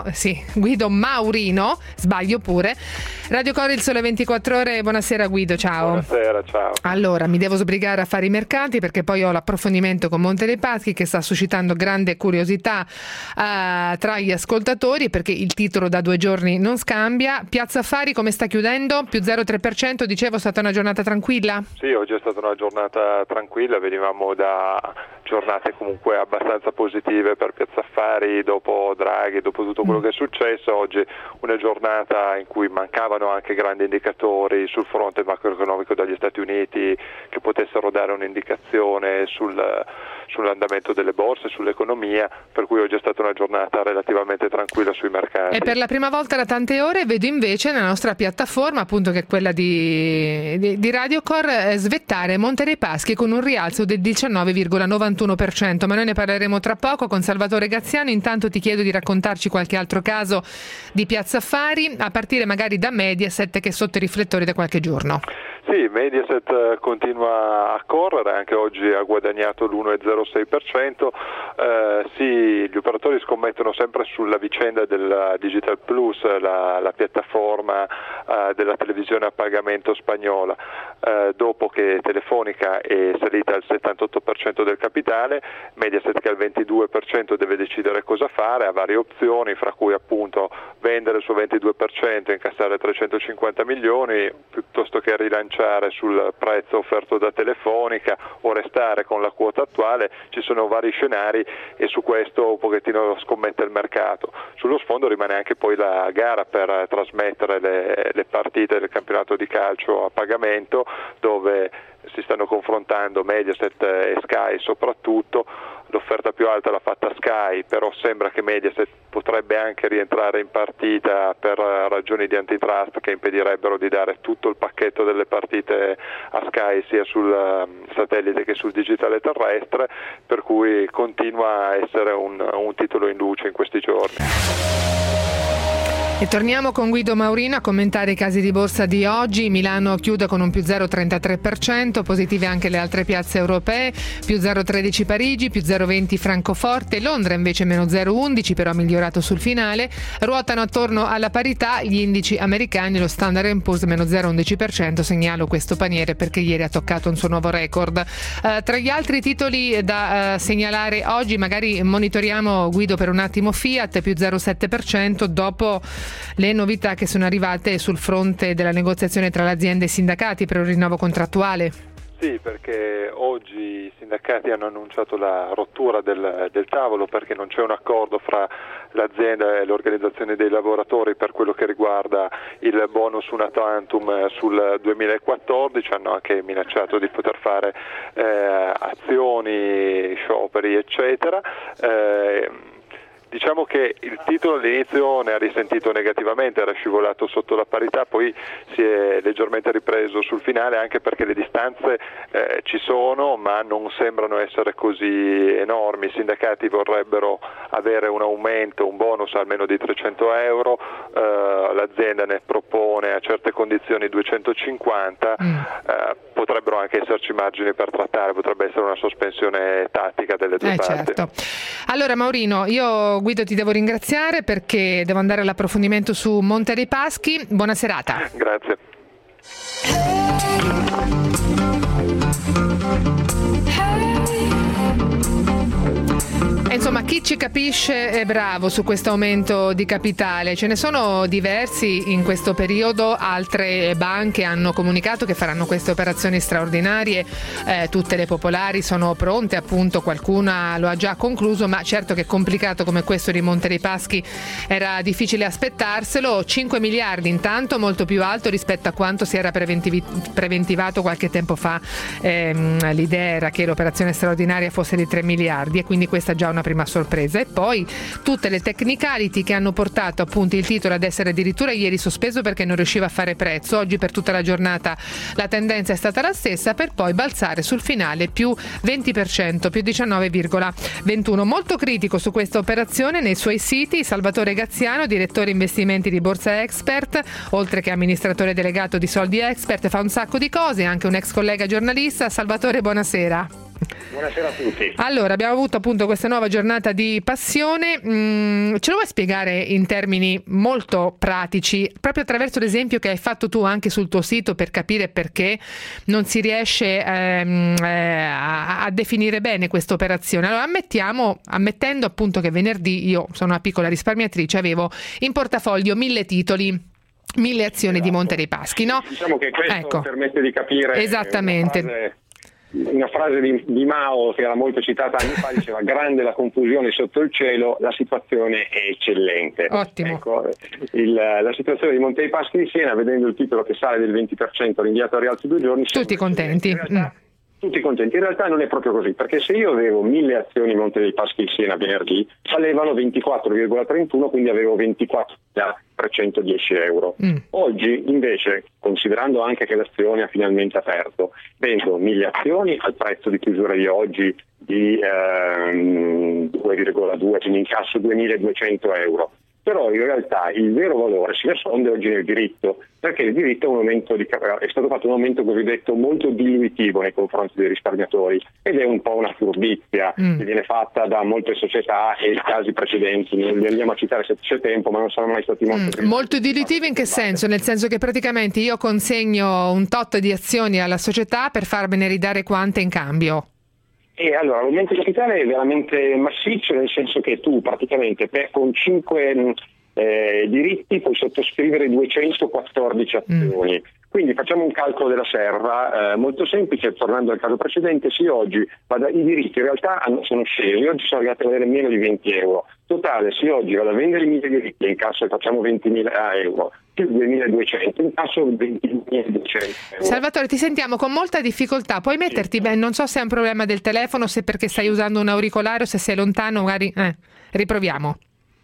Maurino, sbaglio pure, Radio Cori, il Sole 24 Ore. Buonasera Guido, ciao. Buonasera, ciao. Allora, mi devo sbrigare a fare i mercati perché poi ho l'approfondimento con Monte dei Paschi che sta suscitando grande curiosità tra gli ascoltatori, perché il titolo da 2 giorni non scambia. Piazza Affari come sta chiudendo? Più 0,3%. Dicevo, è stata una giornata tranquilla? Sì, oggi è stata una giornata tranquilla, venivamo da giornate comunque abbastanza positive per Piazza Affari dopo Draghi, dopo tutto quello che è successo. Oggi una giornata in cui mancavano anche grandi indicatori sul fronte macroeconomico dagli Stati Uniti che potessero dare un'indicazione sull'andamento delle borse, sull'economia, per cui oggi è stata una giornata relativamente tranquilla sui mercati. E per la prima volta da tante ore vedo invece nella nostra piattaforma, appunto, che è quella di Radiocor, svettare Monte dei Paschi con un rialzo del 19,91%, ma noi ne parleremo tra poco con Salvatore Gaziano. Intanto ti chiedo di raccontarci qualche altro caso di Piazza Affari, a partire magari da Mediaset, che è sotto i riflettori da qualche giorno. Sì, Mediaset continua a correre, anche oggi ha guadagnato l'1,06%. Sì, gli operatori scommettono sempre sulla vicenda del Digital Plus, la piattaforma della televisione a pagamento spagnola. Dopo che Telefonica è salita al 78% del capitale, Mediaset, che al 22%, deve decidere cosa fare, ha varie opzioni, fra cui appunto vendere il suo 22% e incassare 350 milioni, piuttosto che rilanciare sul prezzo offerto da Telefonica o restare con la quota attuale. Ci sono vari scenari e su questo un pochettino scommette il mercato. Sullo sfondo rimane anche poi la gara per trasmettere le partite del campionato di calcio a pagamento, dove si stanno confrontando Mediaset e Sky soprattutto. L'offerta più alta l'ha fatta Sky, però sembra che Mediaset potrebbe anche rientrare in partita per ragioni di antitrust che impedirebbero di dare tutto il pacchetto delle partite a Sky sia sul satellite che sul digitale terrestre, per cui continua a essere un titolo in luce in questi giorni. E torniamo con Guido Maurino a commentare i casi di borsa di oggi. Milano chiude con un più 0,33%, positive anche le altre piazze europee, più 0,13 Parigi, più 0,20 Francoforte, Londra invece meno 0,11, però ha migliorato sul finale. Ruotano attorno alla parità gli indici americani, lo Standard & Poor's meno 0,11%, segnalo questo paniere perché ieri ha toccato un suo nuovo record. Tra gli altri titoli da segnalare oggi, magari monitoriamo, Guido, per un attimo Fiat, più 0,7% dopo le novità che sono arrivate sul fronte della negoziazione tra le aziende e i sindacati per un rinnovo contrattuale. Sì, perché oggi i sindacati hanno annunciato la rottura del tavolo, perché non c'è un accordo fra l'azienda e l'organizzazione dei lavoratori per quello che riguarda il bonus una tantum sul 2014. Hanno anche minacciato di poter fare azioni, scioperi, eccetera. Diciamo che il titolo all'inizio ne ha risentito negativamente, era scivolato sotto la parità, poi si è leggermente ripreso sul finale, anche perché le distanze ci sono, ma non sembrano essere così enormi. I sindacati vorrebbero avere un aumento, un bonus almeno di 300 euro, l'azienda ne propone a certe condizioni 250, potrebbero anche esserci margini per trattare, potrebbe essere una sospensione tattica delle due parti. Certo. Allora Maurino, io Guido ti devo ringraziare perché devo andare all'approfondimento su Monte dei Paschi. Buona serata. Grazie. Insomma, chi ci capisce è bravo su questo aumento di capitale. Ce ne sono diversi in questo periodo, altre banche hanno comunicato che faranno queste operazioni straordinarie, tutte le popolari sono pronte, appunto qualcuna lo ha già concluso, ma certo che complicato come questo di Monte dei Paschi era difficile aspettarselo. 5 miliardi intanto, molto più alto rispetto a quanto si era preventivato qualche tempo fa. L'idea era che l'operazione straordinaria fosse di 3 miliardi e quindi questa è già una prima sorpresa. E poi tutte le technicality che hanno portato appunto il titolo ad essere addirittura ieri sospeso perché non riusciva a fare prezzo. Oggi per tutta la giornata la tendenza è stata la stessa, per poi balzare sul finale più 20%, più 19,21. Molto critico su questa operazione nei suoi siti Salvatore Gaziano, direttore investimenti di Borsa Expert, oltre che amministratore delegato di Soldi Expert, fa un sacco di cose, anche un ex collega giornalista. Salvatore, buonasera. Buonasera a tutti. Allora, abbiamo avuto appunto questa nuova giornata di passione. Ce lo vuoi spiegare in termini molto pratici, proprio attraverso l'esempio che hai fatto tu anche sul tuo sito, per capire perché non si riesce a definire bene questa operazione? Allora, ammettendo appunto che venerdì, io sono una piccola risparmiatrice, avevo in portafoglio 1000 titoli, 1000 azioni di Monte dei Paschi, no? Diciamo che questo permette di capire esattamente. Una frase di Mao che era molto citata anni fa, diceva: grande la confusione sotto il cielo, la situazione è eccellente. Ottimo. Ecco, la situazione di Monte dei Paschi di Siena, vedendo il titolo che sale del 20% rinviato a rialzo 2 giorni, tutti contenti. Tutti contenti. In realtà non è proprio così, perché se io avevo 1000 azioni Monte dei Paschi di Siena venerdì, valevano 24,31, quindi avevo 24.310 euro. Oggi invece, considerando anche che l'azione ha finalmente aperto, vendo 1000 azioni al prezzo di chiusura di oggi di 2,2, quindi incasso 2.200 euro. Però in realtà il vero valore si nasconde oggi nel diritto, perché il diritto è stato fatto un aumento cosiddetto molto diluitivo nei confronti dei risparmiatori, ed è un po' una furbizia che viene fatta da molte società, e i casi precedenti non li andiamo a citare se c'è tempo, ma non sono mai stati molto diluitivo. In che senso? Nel senso che praticamente io consegno un tot di azioni alla società per farmene ridare quante in cambio? E allora l'aumento di capitale è veramente massiccio, nel senso che tu praticamente con 5 diritti puoi sottoscrivere 214 azioni. Quindi facciamo un calcolo della serva molto semplice, tornando al caso precedente. Sì, oggi i diritti in realtà sono scesi, oggi sono arrivati a valere meno di 20 euro. Totale, se oggi vado a vendere 1000 diritti in cassa e facciamo 20.000 euro, più 2.200, in casso 20.200 euro. Salvatore, ti sentiamo con molta difficoltà, puoi metterti bene? Non so se è un problema del telefono, se perché stai usando un auricolare o se sei lontano, magari riproviamo.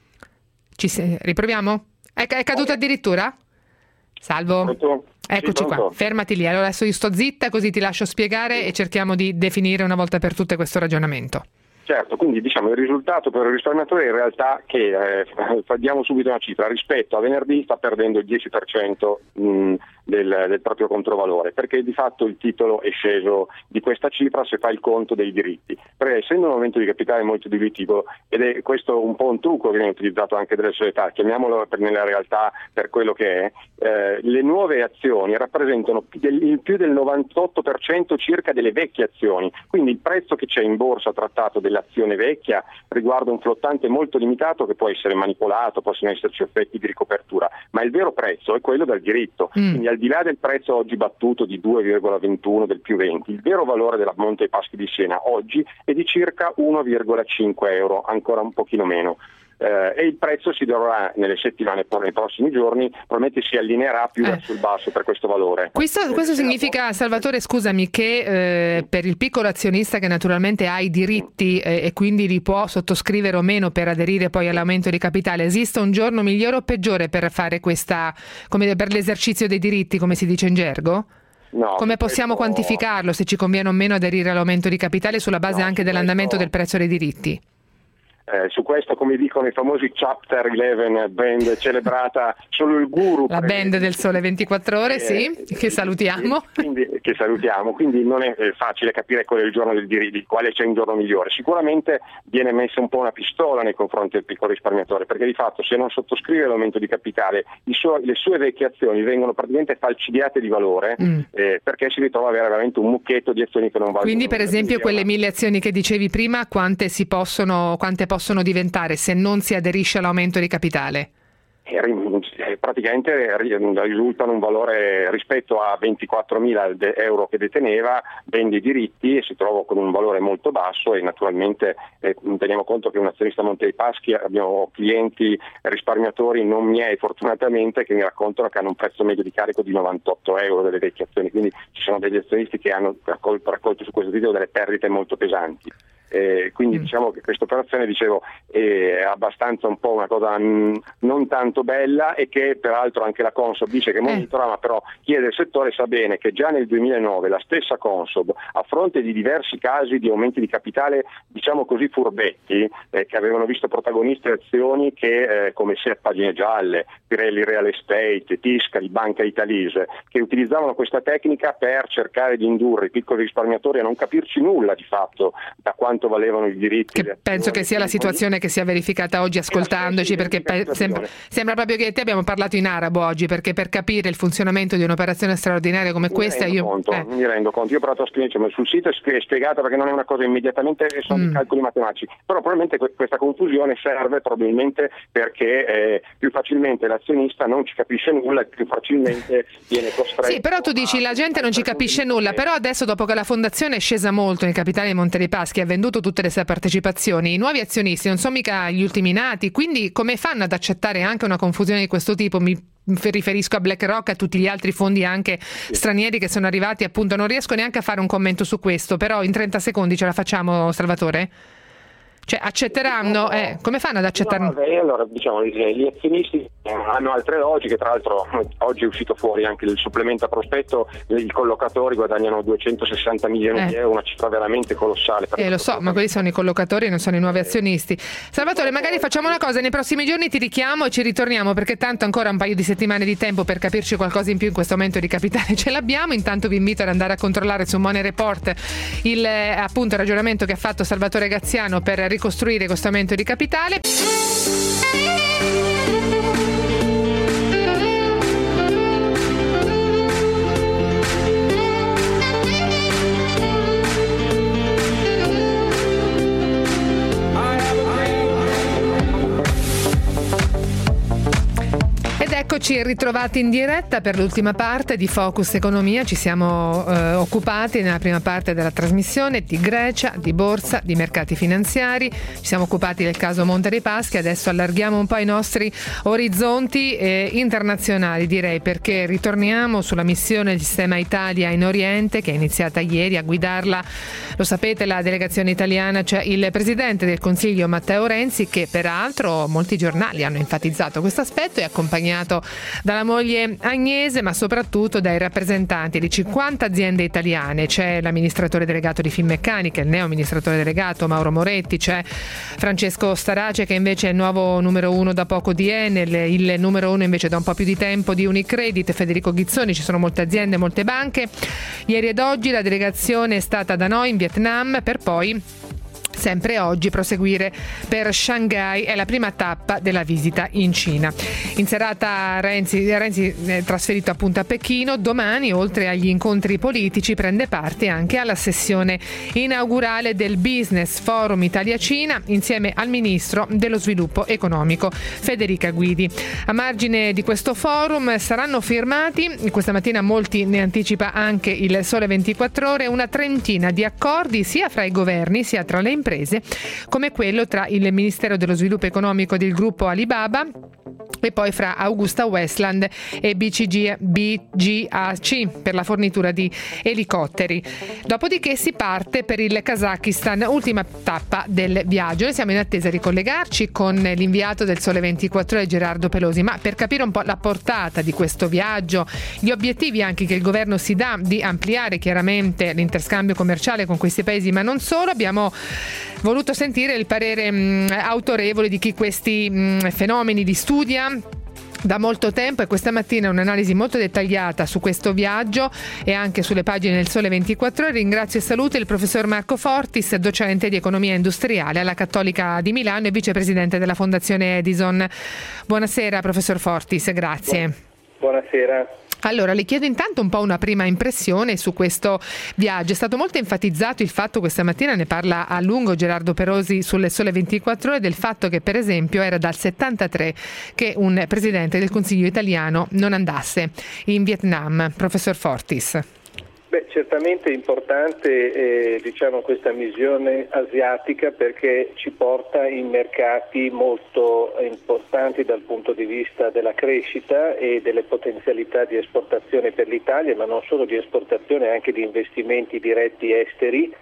Riproviamo? È caduto addirittura? Salvo? Pronto? Eccoci qua, fermati lì. Allora adesso io sto zitta, così ti lascio spiegare e cerchiamo di definire una volta per tutte questo ragionamento. Certo, quindi diciamo il risultato per il risparmiatore è in realtà che, diamo subito una cifra, rispetto a venerdì sta perdendo il 10% del proprio controvalore, perché di fatto il titolo è sceso di questa cifra se fa il conto dei diritti, perché essendo un aumento di capitale molto diluitivo, ed è questo un po' un trucco che viene utilizzato anche dalle società, chiamiamolo nella realtà per quello che è, le nuove azioni rappresentano il più del 98% circa delle vecchie azioni, quindi il prezzo che c'è in borsa trattato dell'azione vecchia riguarda un flottante molto limitato che può essere manipolato, possono esserci effetti di ricopertura, ma il vero prezzo è quello del diritto, quindi al di là del prezzo oggi battuto di 2,21 del più 20, il vero valore della Monte dei Paschi di Siena oggi è di circa 1,5 euro, ancora un pochino meno. E il prezzo si dovrà nelle settimane, nei prossimi giorni, probabilmente si allineerà più verso il basso per questo valore. Questo significa, Salvatore, scusami, che per il piccolo azionista che naturalmente ha i diritti e quindi li può sottoscrivere o meno per aderire poi all'aumento di capitale, esiste un giorno migliore o peggiore per fare questa, come per l'esercizio dei diritti, come si dice in gergo? No, come possiamo quantificarlo, se ci conviene o meno aderire all'aumento di capitale sulla base anche dell'andamento del prezzo dei diritti? su questo, come dicono i famosi Chapter 11 band, celebrata solo il guru. La band del Sole 24 Ore, sì, che salutiamo. Quindi non è facile capire qual è il giorno di quale c'è un giorno migliore. Sicuramente viene messa un po' una pistola nei confronti del piccolo risparmiatore, perché di fatto se non sottoscrive l'aumento di capitale le sue vecchie azioni vengono praticamente falcidiate di valore, perché si ritrova a avere veramente un mucchietto di azioni che non valgono. Quindi per esempio quelle 1000 azioni che dicevi prima, quante possono diventare se non si aderisce all'aumento di capitale? Praticamente risultano un valore rispetto a 24.000 euro che deteneva, vende i diritti e si trova con un valore molto basso, e naturalmente teniamo conto che un azionista Monte dei Paschi, abbiamo clienti risparmiatori non miei fortunatamente che mi raccontano che hanno un prezzo medio di carico di 98 euro delle vecchie azioni, quindi ci sono degli azionisti che hanno raccolto su questo titolo delle perdite molto pesanti. Quindi diciamo che questa operazione, dicevo, è abbastanza un po' una cosa non tanto bella, e che peraltro anche la Consob dice che monitora, ma però chi è del settore sa bene che già nel 2009 la stessa Consob, a fronte di diversi casi di aumenti di capitale diciamo così furbetti, che avevano visto protagoniste azioni che come se Pagine Gialle, Pirelli Real Estate, Tiscali, Banca Italise, che utilizzavano questa tecnica per cercare di indurre i piccoli risparmiatori a non capirci nulla di fatto da quanto valevano i diritti. Che penso che sia la situazione che si è verificata oggi ascoltandoci, perché sembra proprio che te abbiamo parlato in arabo oggi, perché per capire il funzionamento di un'operazione straordinaria come questa mi rendo conto, io ho provato a spiegare, ma sul sito è spiegata perché non è una cosa immediatamente, sono calcoli matematici, però probabilmente questa confusione serve probabilmente perché più facilmente l'azionista non ci capisce nulla e più facilmente viene costretto. Sì, però tu dici la gente non ci capisce nulla, però adesso dopo che la fondazione è scesa molto nel capitale di Monte dei Paschi, ha venduto tutte le sue partecipazioni, i nuovi azionisti non sono mica gli ultimi nati, quindi come fanno ad accettare anche una confusione di questo tipo? Mi riferisco a BlackRock e a tutti gli altri fondi anche stranieri che sono arrivati, appunto. Non riesco neanche a fare un commento su questo, però in 30 secondi ce la facciamo, Salvatore? Cioè accetteranno, come fanno ad accettarlo? Allora diciamo gli azionisti hanno altre logiche, tra l'altro oggi è uscito fuori anche il supplemento a prospetto, i collocatori guadagnano 260 milioni di euro, una cifra veramente colossale. Lo so, ma quelli sono i collocatori, non sono i nuovi azionisti. Salvatore, magari facciamo una cosa, nei prossimi giorni ti richiamo e ci ritorniamo, perché tanto ancora un paio di settimane di tempo per capirci qualcosa in più in questo aumento di capitale ce l'abbiamo. Intanto vi invito ad andare a controllare su Money Report il appunto ragionamento che ha fatto Salvatore Graziano per ricostruire questo aumento di capitale. Eccoci ritrovati in diretta per l'ultima parte di Focus Economia. Ci siamo occupati nella prima parte della trasmissione di Grecia, di borsa, di mercati finanziari. Ci siamo occupati del caso Monte dei Paschi. Adesso allarghiamo un po' i nostri orizzonti internazionali, direi, perché ritorniamo sulla missione del Sistema Italia in Oriente, che è iniziata ieri. A guidarla, lo sapete, la delegazione italiana, cioè il presidente del Consiglio Matteo Renzi, che peraltro molti giornali hanno enfatizzato questo aspetto, è accompagnato dalla moglie Agnese, ma soprattutto dai rappresentanti di 50 aziende italiane. C'è l'amministratore delegato di Finmeccanica, il neo amministratore delegato Mauro Moretti, c'è Francesco Starace, che invece è il nuovo numero 1 da poco di Enel, il numero 1 invece da un po' più di tempo di Unicredit, Federico Ghizzoni. Ci sono molte aziende, molte banche. Ieri ed oggi la delegazione è stata da noi in Vietnam, per poi sempre oggi proseguire per Shanghai, è la prima tappa della visita in Cina. In serata Renzi è trasferito appunto a Pechino. Domani, oltre agli incontri politici, prende parte anche alla sessione inaugurale del Business Forum Italia-Cina insieme al ministro dello sviluppo economico Federica Guidi. A margine di questo forum saranno firmati, questa mattina molti ne anticipa anche il Sole 24 Ore, una trentina di accordi sia fra i governi sia tra le imprese, come quello tra il Ministero dello Sviluppo Economico del gruppo Alibaba e poi fra Augusta Westland e BGAC per la fornitura di elicotteri. Dopodiché si parte per il Kazakistan, ultima tappa del viaggio. Noi siamo in attesa di collegarci con l'inviato del Sole 24 Ore Gerardo Pelosi, ma per capire un po' la portata di questo viaggio, gli obiettivi anche che il governo si dà di ampliare chiaramente l'interscambio commerciale con questi paesi, ma non solo, abbiamo voluto sentire il parere autorevole di chi questi fenomeni li studia da molto tempo, e questa mattina un'analisi molto dettagliata su questo viaggio e anche sulle pagine del Sole 24 Ore. Ringrazio e saluto il professor Marco Fortis, docente di economia industriale alla Cattolica di Milano e vicepresidente della Fondazione Edison. Buonasera professor Fortis, grazie. Buonasera. Allora, le chiedo intanto un po' una prima impressione su questo viaggio. È stato molto enfatizzato il fatto, questa mattina ne parla a lungo Gerardo Perosi sulle Sole 24 Ore, del fatto che per esempio era dal 73 che un presidente del Consiglio italiano non andasse in Vietnam. Professor Fortis. Certamente è importante questa missione asiatica, perché ci porta in mercati molto importanti dal punto di vista della crescita e delle potenzialità di esportazione per l'Italia, ma non solo di esportazione, anche di investimenti diretti esteri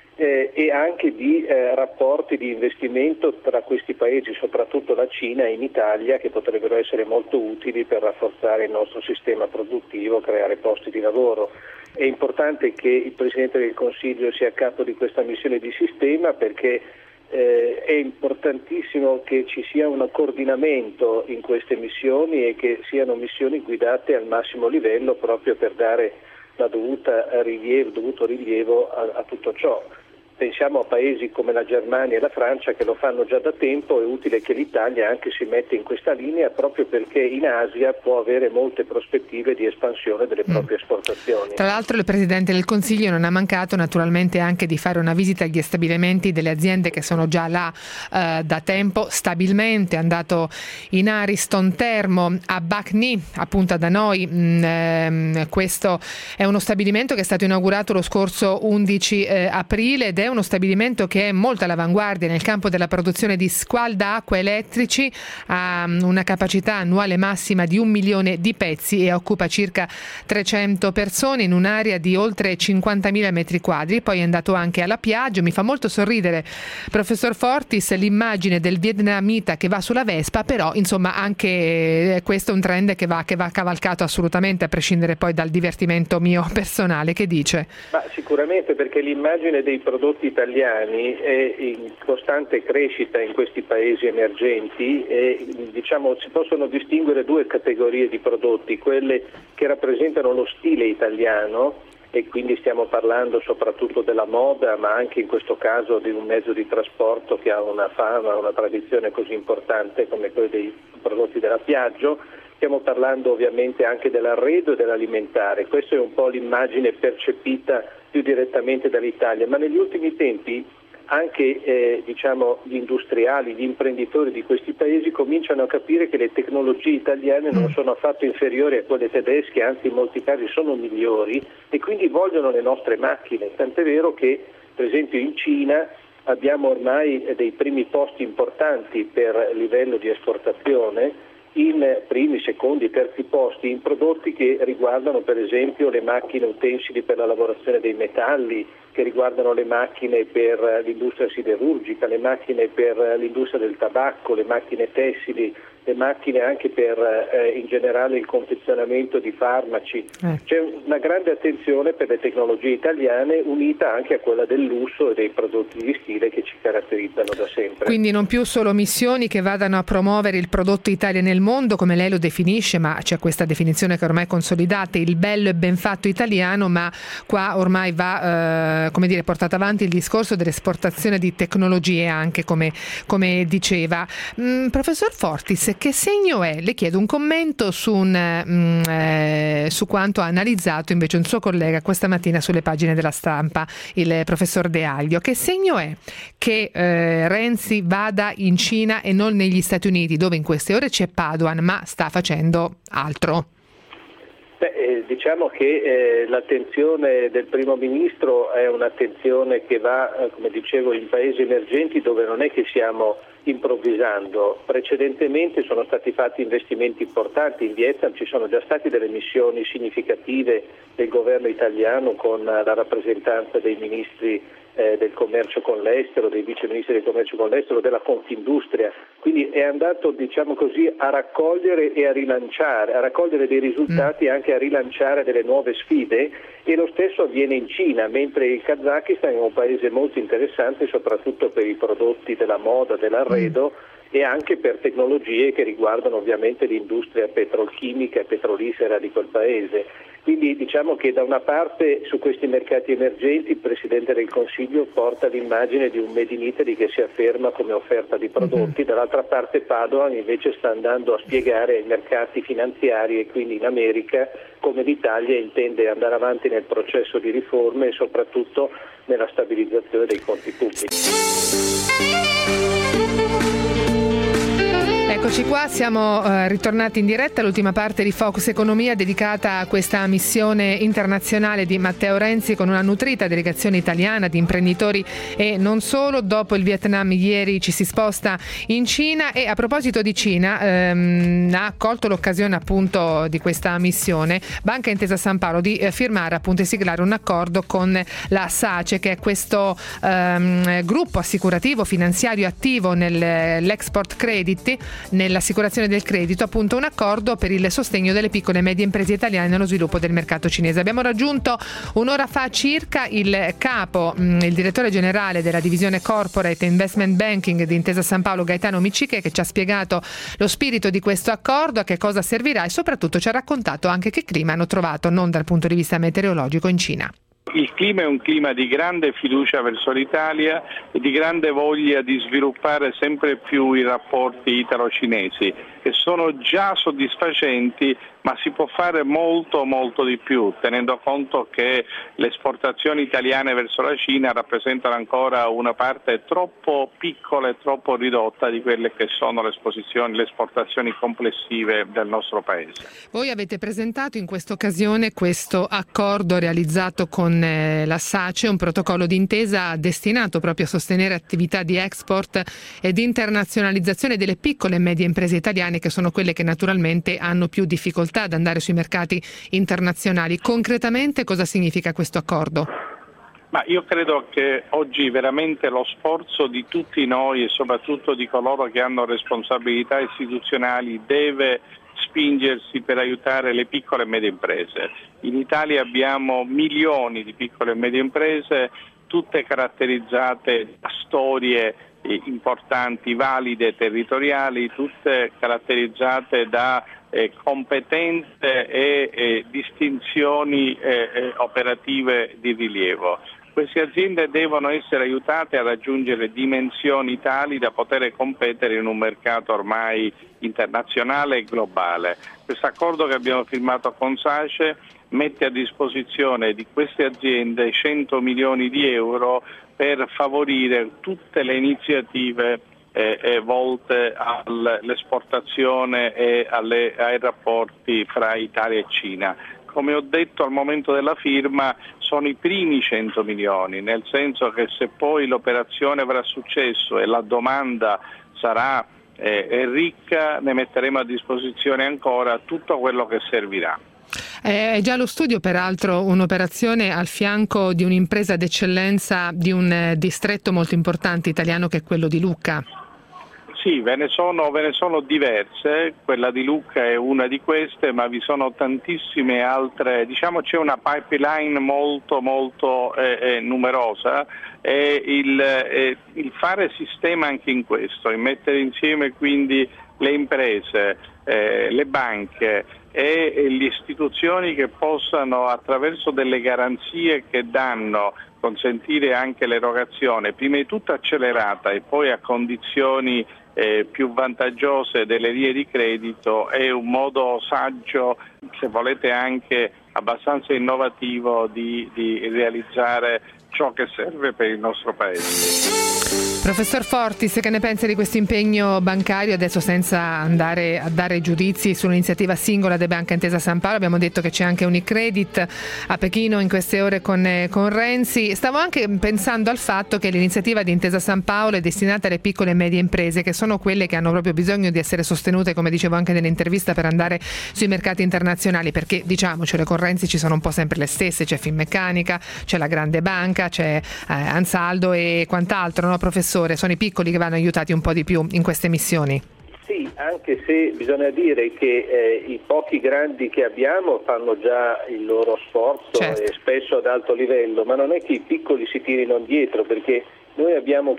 e anche di rapporti di investimento tra questi paesi, soprattutto la Cina e in Italia, che potrebbero essere molto utili per rafforzare il nostro sistema produttivo, creare posti di lavoro. È importante che il Presidente del Consiglio sia a capo di questa missione di sistema, perché è importantissimo che ci sia un coordinamento in queste missioni e che siano missioni guidate al massimo livello, proprio per dare la dovuto rilievo a tutto ciò. Pensiamo a paesi come la Germania e la Francia che lo fanno già da tempo. È utile che l'Italia anche si metta in questa linea, proprio perché in Asia può avere molte prospettive di espansione delle proprie esportazioni. Tra l'altro il Presidente del Consiglio non ha mancato naturalmente anche di fare una visita agli stabilimenti delle aziende che sono già là da tempo stabilmente. È andato in Ariston Termo, a Bac Ninh, appunto da noi. Questo è uno stabilimento che è stato inaugurato lo scorso 11 aprile ed è uno stabilimento che è molto all'avanguardia nel campo della produzione di scaldacqua elettrici, ha una capacità annuale massima di 1 milione di pezzi e occupa circa 300 persone in un'area di oltre 50.000 metri quadri. Poi è andato anche alla Piaggio. Mi fa molto sorridere, professor Fortis, l'immagine del vietnamita che va sulla Vespa, però insomma anche questo è un trend che va cavalcato assolutamente, a prescindere poi dal divertimento mio personale. Che dice? Ma sicuramente, perché l'immagine dei prodotti italiani è in costante crescita in questi paesi emergenti e si possono distinguere due categorie di prodotti: quelle che rappresentano lo stile italiano, e quindi stiamo parlando soprattutto della moda, ma anche in questo caso di un mezzo di trasporto che ha una fama, una tradizione così importante come quelli dei prodotti della Piaggio. Stiamo parlando ovviamente anche dell'arredo e dell'alimentare. Questa è un po' l'immagine percepita più direttamente dall'Italia, ma negli ultimi tempi anche gli industriali, gli imprenditori di questi paesi cominciano a capire che le tecnologie italiane non sono affatto inferiori a quelle tedesche, anzi in molti casi sono migliori, e quindi vogliono le nostre macchine. Tant'è vero che per esempio in Cina abbiamo ormai dei primi posti importanti per livello di esportazione, in primi, secondi, terzi posti in prodotti che riguardano per esempio le macchine utensili per la lavorazione dei metalli, che riguardano le macchine per l'industria siderurgica, le macchine per l'industria del tabacco, le macchine tessili, le macchine anche per in generale il confezionamento di farmaci. C'è una grande attenzione per le tecnologie italiane, unita anche a quella del lusso e dei prodotti di stile che ci caratterizzano da sempre. Quindi non più solo missioni che vadano a promuovere il prodotto Italia nel mondo, come lei lo definisce, ma c'è questa definizione che ormai è consolidata, il bello e ben fatto italiano, ma qua ormai va portato avanti il discorso dell'esportazione di tecnologie anche, come diceva. Professor Fortis, che segno è? Le chiedo un commento su quanto ha analizzato invece un suo collega questa mattina sulle pagine della Stampa, il professor De Aglio. Che segno è che Renzi vada in Cina e non negli Stati Uniti, dove in queste ore c'è Padoan, ma sta facendo altro? Diciamo che l'attenzione del primo ministro è un'attenzione che va, come dicevo, in paesi emergenti dove non è che stiamo improvvisando. Precedentemente sono stati fatti investimenti importanti. In Vietnam ci sono già state delle missioni significative del governo italiano con la rappresentanza dei ministri del commercio con l'estero, dei viceministri del commercio con l'estero, della Confindustria, quindi è andato, diciamo così, a raccogliere e a rilanciare, a raccogliere dei risultati e anche a rilanciare delle nuove sfide, e lo stesso avviene in Cina, mentre il Kazakistan è un paese molto interessante soprattutto per i prodotti della moda, dell'arredo e anche per tecnologie che riguardano ovviamente l'industria petrolchimica e petrolifera di quel paese. Quindi diciamo che da una parte su questi mercati emergenti il Presidente del Consiglio porta l'immagine di un Made in Italy che si afferma come offerta di prodotti, dall'altra parte Padoan invece sta andando a spiegare ai mercati finanziari e quindi in America come l'Italia intende andare avanti nel processo di riforme e soprattutto nella stabilizzazione dei conti pubblici. Eccoci qua, siamo ritornati in diretta all'ultima parte di Focus Economia dedicata a questa missione internazionale di Matteo Renzi con una nutrita delegazione italiana di imprenditori e non solo. Dopo il Vietnam ieri ci si sposta in Cina e a proposito di Cina ha colto l'occasione appunto di questa missione Banca Intesa San Paolo di firmare appunto e siglare un accordo con la SACE, che è questo gruppo assicurativo finanziario attivo nell'export credit, nell'assicurazione del credito, appunto un accordo per il sostegno delle piccole e medie imprese italiane nello sviluppo del mercato cinese. Abbiamo raggiunto un'ora fa circa il capo, il direttore generale della divisione Corporate Investment Banking di Intesa San Paolo, Gaetano Micciche, che ci ha spiegato lo spirito di questo accordo, a che cosa servirà e soprattutto ci ha raccontato anche che clima hanno trovato, non dal punto di vista meteorologico, in Cina. Il clima è un clima di grande fiducia verso l'Italia e di grande voglia di sviluppare sempre più i rapporti italo-cinesi, che sono già soddisfacenti, ma si può fare molto molto di più, tenendo conto che le esportazioni italiane verso la Cina rappresentano ancora una parte troppo piccola e troppo ridotta di quelle che sono le esportazioni complessive del nostro Paese. Voi avete presentato in questa occasione questo accordo realizzato con la SACE, un protocollo d'intesa destinato proprio a sostenere attività di export e di internazionalizzazione delle piccole e medie imprese italiane, che sono quelle che naturalmente hanno più difficoltà ad andare sui mercati internazionali. Concretamente cosa significa questo accordo? Ma io credo che oggi veramente lo sforzo di tutti noi e soprattutto di coloro che hanno responsabilità istituzionali deve spingersi per aiutare le piccole e medie imprese. In Italia abbiamo milioni di piccole e medie imprese, tutte caratterizzate da storie importanti, valide, territoriali, tutte caratterizzate da competenze e distinzioni operative di rilievo. Queste aziende devono essere aiutate a raggiungere dimensioni tali da poter competere in un mercato ormai internazionale e globale. Questo accordo che abbiamo firmato con SACE mette a disposizione di queste aziende 100 milioni di euro per favorire tutte le iniziative volte all'esportazione e ai rapporti fra Italia e Cina. Come ho detto al momento della firma, sono i primi 100 milioni, nel senso che se poi l'operazione avrà successo e la domanda sarà ricca, ne metteremo a disposizione ancora tutto quello che servirà. È già allo studio peraltro un'operazione al fianco di un'impresa d'eccellenza di un distretto molto importante italiano che è quello di Lucca. Sì, ve ne sono diverse, quella di Lucca è una di queste, ma vi sono tantissime altre, diciamo c'è una pipeline molto numerosa e il fare sistema anche in questo, in mettere insieme quindi le imprese, le banche e le istituzioni che possano attraverso delle garanzie che danno consentire anche l'erogazione, prima di tutto accelerata e poi a condizioni più vantaggiose delle vie di credito, è un modo saggio, se volete anche abbastanza innovativo di realizzare ciò che serve per il nostro Paese. Professor Fortis, che ne pensa di questo impegno bancario? Adesso, senza andare a dare giudizi sull'iniziativa singola della Banca Intesa San Paolo, abbiamo detto che c'è anche Unicredit a Pechino in queste ore con Renzi. Stavo anche pensando al fatto che l'iniziativa di Intesa San Paolo è destinata alle piccole e medie imprese, che sono quelle che hanno proprio bisogno di essere sostenute, come dicevo anche nell'intervista, per andare sui mercati internazionali, perché diciamocelo, con Renzi ci sono un po' sempre le stesse: c'è Finmeccanica, c'è la grande banca, c'è Ansaldo e quant'altro, no professore? Sono i piccoli che vanno aiutati un po' di più in queste missioni. Sì, anche se bisogna dire che i pochi grandi che abbiamo fanno già il loro sforzo, certo, e spesso ad alto livello, ma non è che i piccoli si tirino indietro, perché noi abbiamo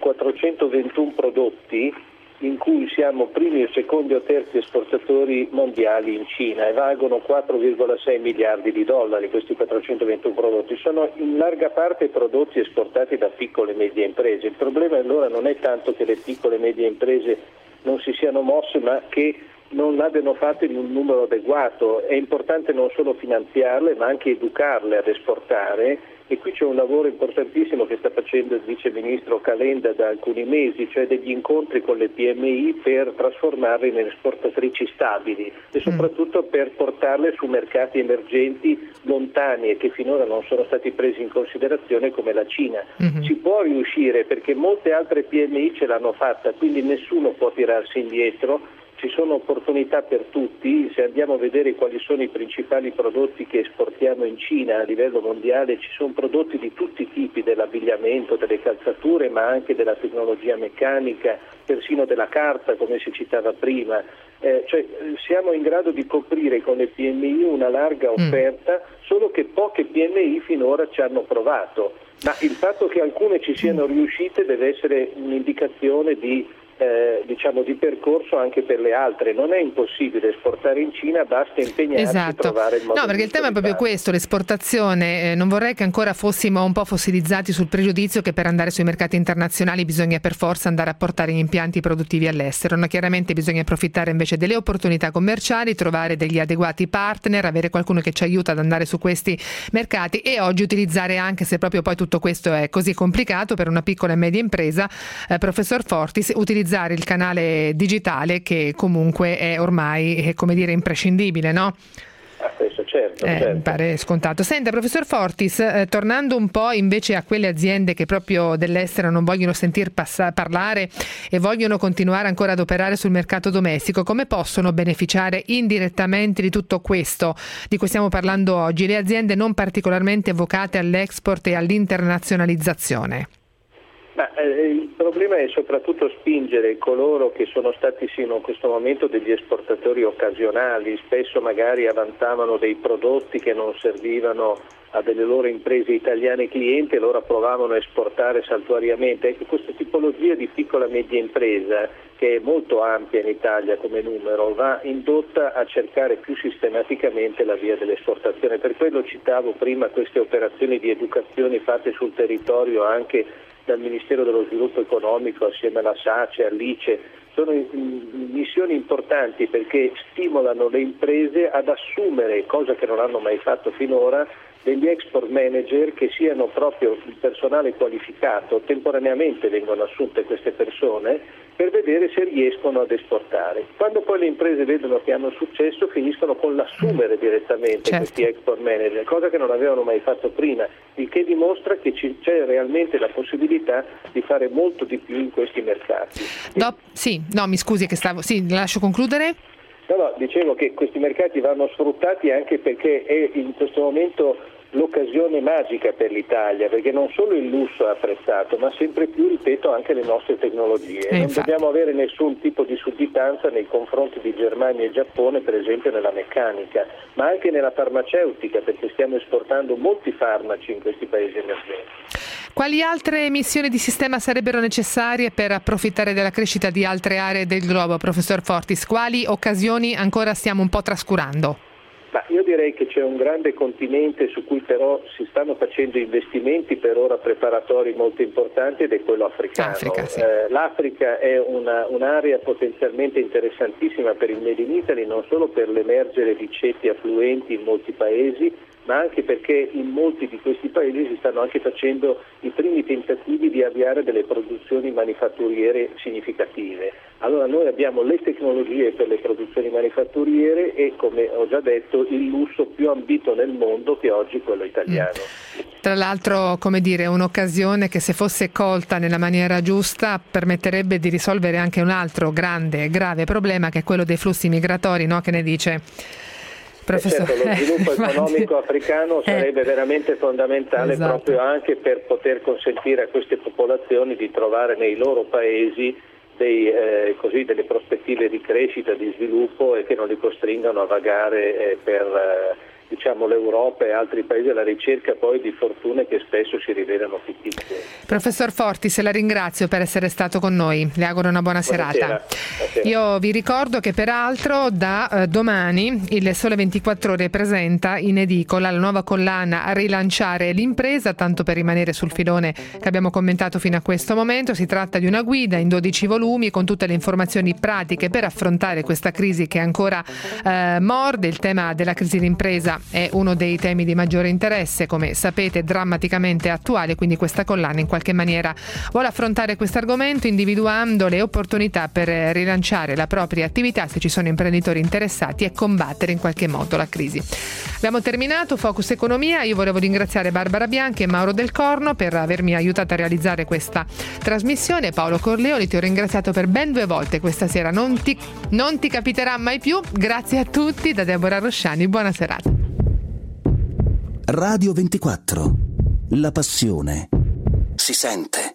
421 prodotti in cui siamo primi o secondi o terzi esportatori mondiali in Cina e valgono 4,6 miliardi di dollari questi 421 prodotti. Sono in larga parte prodotti esportati da piccole e medie imprese. Il problema allora non è tanto che le piccole e medie imprese non si siano mosse, ma che non l'abbiano fatto in un numero adeguato. È importante non solo finanziarle, ma anche educarle ad esportare, e qui c'è un lavoro importantissimo che sta facendo il vice ministro Calenda da alcuni mesi, cioè degli incontri con le PMI per trasformarle in esportatrici stabili e soprattutto per portarle su mercati emergenti lontani e che finora non sono stati presi in considerazione, come la Cina. Si può riuscire perché molte altre PMI ce l'hanno fatta, quindi nessuno può tirarsi indietro. Ci sono opportunità per tutti. Se andiamo a vedere quali sono i principali prodotti che esportiamo in Cina a livello mondiale, ci sono prodotti di tutti i tipi, dell'abbigliamento, delle calzature, ma anche della tecnologia meccanica, persino della carta, come si citava prima. Cioè siamo in grado di coprire con le PMI una larga offerta, solo che poche PMI finora ci hanno provato. Ma il fatto che alcune ci siano riuscite deve essere un'indicazione di percorso anche per le altre. Non è impossibile esportare in Cina, basta impegnarsi a trovare il modo. No, perché il tema è proprio questo, l'esportazione. Non vorrei che ancora fossimo un po' fossilizzati sul pregiudizio che per andare sui mercati internazionali bisogna per forza andare a portare gli impianti produttivi all'estero. No, chiaramente bisogna approfittare invece delle opportunità commerciali, trovare degli adeguati partner, avere qualcuno che ci aiuta ad andare su questi mercati e oggi utilizzare, anche se proprio poi tutto questo è così complicato per una piccola e media impresa, professor Fortis, utilizzare il canale digitale, che comunque è ormai, come dire, imprescindibile, no? Questo certo. Pare scontato. Senta, professor Fortis, tornando un po' invece a quelle aziende che proprio dell'estero non vogliono sentir parlare e vogliono continuare ancora ad operare sul mercato domestico, come possono beneficiare indirettamente di tutto questo di cui stiamo parlando oggi, le aziende non particolarmente vocate all'export e all'internazionalizzazione? Il problema è soprattutto spingere coloro che sono stati sino a questo momento degli esportatori occasionali, spesso magari avanzavano dei prodotti che non servivano a delle loro imprese italiane clienti e loro provavano a esportare saltuariamente. Ecco, questa tipologia di piccola e media impresa, che è molto ampia in Italia come numero, va indotta a cercare più sistematicamente la via dell'esportazione. Per quello citavo prima queste operazioni di educazione fatte sul territorio anche dal Ministero dello Sviluppo Economico assieme alla SACE, all'ICE. Sono missioni importanti perché stimolano le imprese ad assumere, cosa che non hanno mai fatto finora, degli export manager che siano proprio il personale qualificato. Temporaneamente vengono assunte queste persone per vedere se riescono ad esportare. Quando poi le imprese vedono che hanno successo, finiscono con l'assumere direttamente questi export manager, cosa che non avevano mai fatto prima, il che dimostra che c'è realmente la possibilità di fare molto di più in questi mercati. Mi scusi che lascio concludere. No, dicevo che questi mercati vanno sfruttati anche perché è in questo momento l'occasione magica per l'Italia, perché non solo il lusso è apprezzato, ma sempre più, ripeto, anche le nostre tecnologie. Non dobbiamo avere nessun tipo di sudditanza nei confronti di Germania e Giappone, per esempio nella meccanica, ma anche nella farmaceutica, perché stiamo esportando molti farmaci in questi paesi emergenti. Quali altre missioni di sistema sarebbero necessarie per approfittare della crescita di altre aree del globo, professor Fortis? Quali occasioni ancora stiamo un po' trascurando? Io direi che c'è un grande continente su cui però si stanno facendo investimenti per ora preparatori molto importanti, ed è quello africano. L'Africa è un'area potenzialmente interessantissima per il Made in Italy, non solo per l'emergere di ceti affluenti in molti paesi, ma anche perché in molti di questi paesi si stanno anche facendo i primi tentativi di avviare delle produzioni manifatturiere significative. Allora noi abbiamo le tecnologie per le produzioni manifatturiere e, come ho già detto, il lusso più ambito nel mondo, che oggi è quello italiano. Tra l'altro, come dire, un'occasione che, se fosse colta nella maniera giusta, permetterebbe di risolvere anche un altro grande e grave problema, che è quello dei flussi migratori, no? Che ne dice? Certo, lo sviluppo economico africano sarebbe veramente fondamentale, esatto, proprio anche per poter consentire a queste popolazioni di trovare nei loro paesi delle prospettive di crescita, di sviluppo, e che non li costringano a vagare per l'Europa e altri paesi alla ricerca poi di fortune che spesso si rivelano fittizie. Professor Fortis, la ringrazio per essere stato con noi, le auguro una buona serata. Buonasera. Io vi ricordo che peraltro da domani il Sole 24 Ore presenta in edicola la nuova collana Rilanciare l'impresa, tanto per rimanere sul filone che abbiamo commentato fino a questo momento. Si tratta di una guida in 12 volumi con tutte le informazioni pratiche per affrontare questa crisi che ancora morde. Il tema della crisi d'impresa è uno dei temi di maggiore interesse, come sapete, drammaticamente attuale, quindi questa collana in qualche maniera vuole affrontare questo argomento individuando le opportunità per rilanciare la propria attività se ci sono imprenditori interessati e combattere in qualche modo la crisi. Abbiamo terminato Focus Economia. Io volevo ringraziare Barbara Bianchi e Mauro Del Corno per avermi aiutato a realizzare questa trasmissione. Paolo Corleoni, ti ho ringraziato per ben 2 volte questa sera, non ti capiterà mai più. Grazie a tutti da Deborah Rosciani, buona serata. Radio 24, la passione si sente.